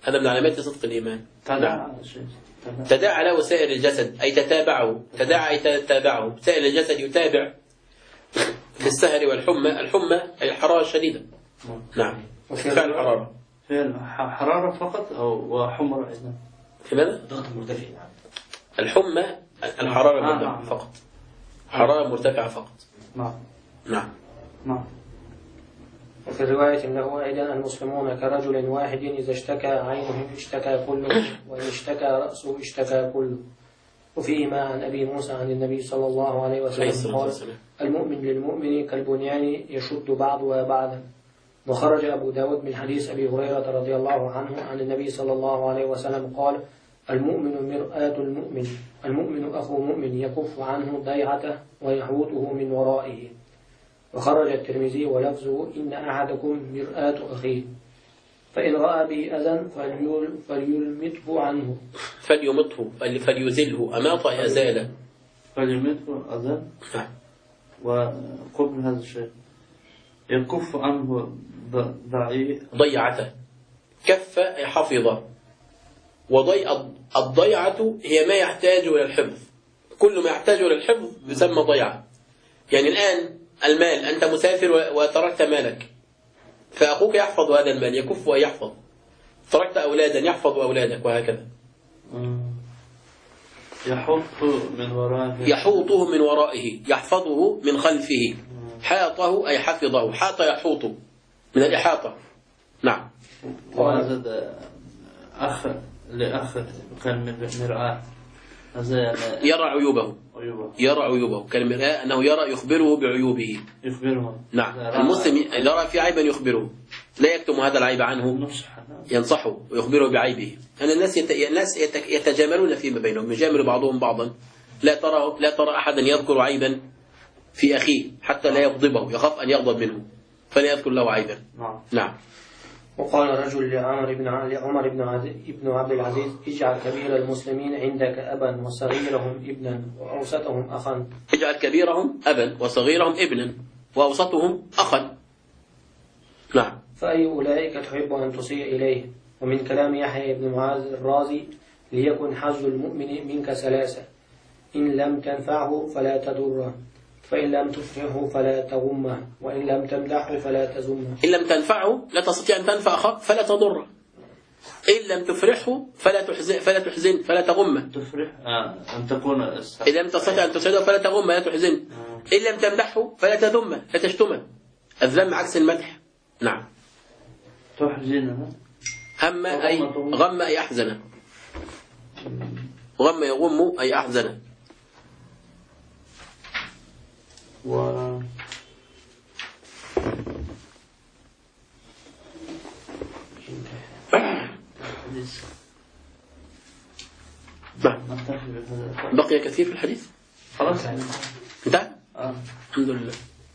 هذا من علامات صدق الإيمان. تداعى شيء. تداعى له سائر الجسد أي تتابعه، تداعى أي تتابعه، سائر الجسد يتابع في السهر والحمى. الحمى أي الحرارة الشديدة. نعم. ارتفاع الحرارة. في حرارة فقط أو وحمرة أيضا؟ في ماذا؟ ضغط مرتفع. الحمى الحرارة المرتفعة فقط. حرارة مرتفعة فقط. نعم. نعم. نعم. وفي الرواية له أيضا المسلمون كرجل واحد إذا اشتكى عينه اشتكى كله، وإن اشتكى رأسه اشتكى كله. وفيهما عن أبي موسى عن النبي صلى الله عليه وسلم قال: المؤمن للمؤمن كالبنيان يشد بعضها بعضا. وخرج أبو داود من حديث أبي هريرة رضي الله عنه عن النبي صلى الله عليه وسلم قال: المؤمن مرآة المؤمن، المؤمن أخو مؤمن يكف عنه ضيعته ويحوطه من ورائه. وخرج الترمذي ولفظه: إن أحدكم مرآة أخيه، فإن رأى به أذى فليلمته عنه. فليمطه فليزله. أماط أزال. فليمته أذى. وقبل هذا الشيء يكف عنه ضيعته. كف أي حفظه. الضيعة هي ما يحتاج إلى الحفظ. كل ما يحتاج إلى الحفظ يسمى ضيعة. يعني الآن المال، أنت مسافر وتركت مالك، فأخوك يحفظ هذا المال، يكف ويحفظ. تركت أولادا يحفظ أولادك، وهكذا. يحوطه من ورائه، يحفظه من خلفه. حاطه أي حفظه. حاط يحوط من الإحاطة. نعم. وهذا أخ لأخ كان من مرآة، يرى عيوبه. يرى عيوبه كالمرآة، أنه يرى يخبره بعيوبه. يخبره. نعم. المسلم يرى في عيبا يخبره، لا يكتم هذا العيب عنه، ينصحه ويخبره بعيبه. أن الناس يتجاملون فيما بينهم، يجامل بعضهم بعضا. لا ترى أحدا يذكر عيبا في أخيه حتى لا يغضبه، يخاف أن يغضب منه فلا يذكر له عيبا. نعم. وقال رجل لعمر بن عبد العزيز: اجعل كبير المسلمين عندك أبا وصغيرهم ابنا وأوسطهم أخا. اجعل كبيرهم أبا وصغيرهم ابنا وأوسطهم أخا. نعم. فأي أولئك تحب أن تسيء إليه؟ ومن كلام يحيى بن معاذ الرازي: ليكن حظ المؤمن منك ثلاثة: إن لم تنفعه فلا تضره، فإن لم تفرحه فلا تغمه، وإن لم تمدحه فلا تذمه. إن لم تنفعه لا تستطيع أن تنفع أخاك فلا تضره. إن لم تفرحه فلا تحزن فلا تغمه. تفرح أن تكون إن لم تستطيع أن تسعده فلا تغمه لا تحزن. إن لم تمدحه فلا تذمه لا تشتمه. الذم عكس المدح. نعم. تحزنه. هم أي غم أي أحزن. غم يغم أي أحزن. بقي كثير في الحديث. خلاص انتهى. الحمد لله.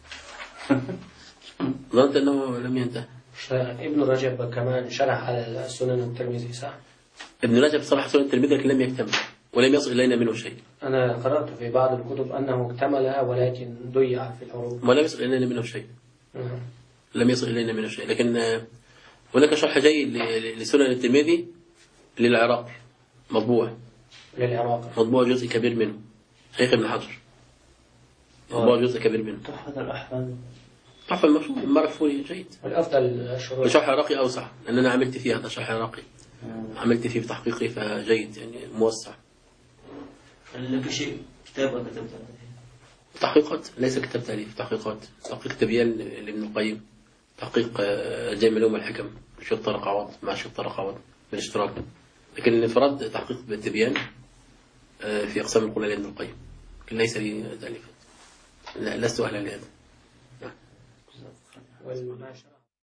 ظننت أنه لم ينتهي. ابن رجب كمان شرح على سنن الترمذي، صح؟ ابن رجب صرح سنن الترمذي لكن لم يكتمل ولم يصل إلينا منه شيء. أنا قرأت في بعض الكتب أنه اكتمل ولكن ضيع في الحروف. ولم يصل إلينا منه شيء. لم يصل إلينا منه شيء. لكن هناك شرح جيد لسنن الترمذي للعراقي مطبوع. مطبوع جزء كبير منه. شيخ ابن حجر. مطبوع جزء كبير منه. تحفة الأحفاد. تحفة المرفوع جيد. والأفضل الشروح. شرح عراقي أوسع لأن أنا عملت فيه هذا شرح عراقي. عملت فيه بتحقيقي فجيد يعني موسع. لك شيء كتاب كتبت تحقيقات ليس كتاب تأليف، تحقيقات. تحقيق تبيان لابن القيم، تحقيق جامع العلوم الحكم الشيخ طارق عوض مع الشيخ طارق عوض بالاشتراك. لكن الانفراد تحقيق بالتبيان في أقسام القرآن لابن القيم، لكن ليس لي تأليفات. لست أهلا لهذا.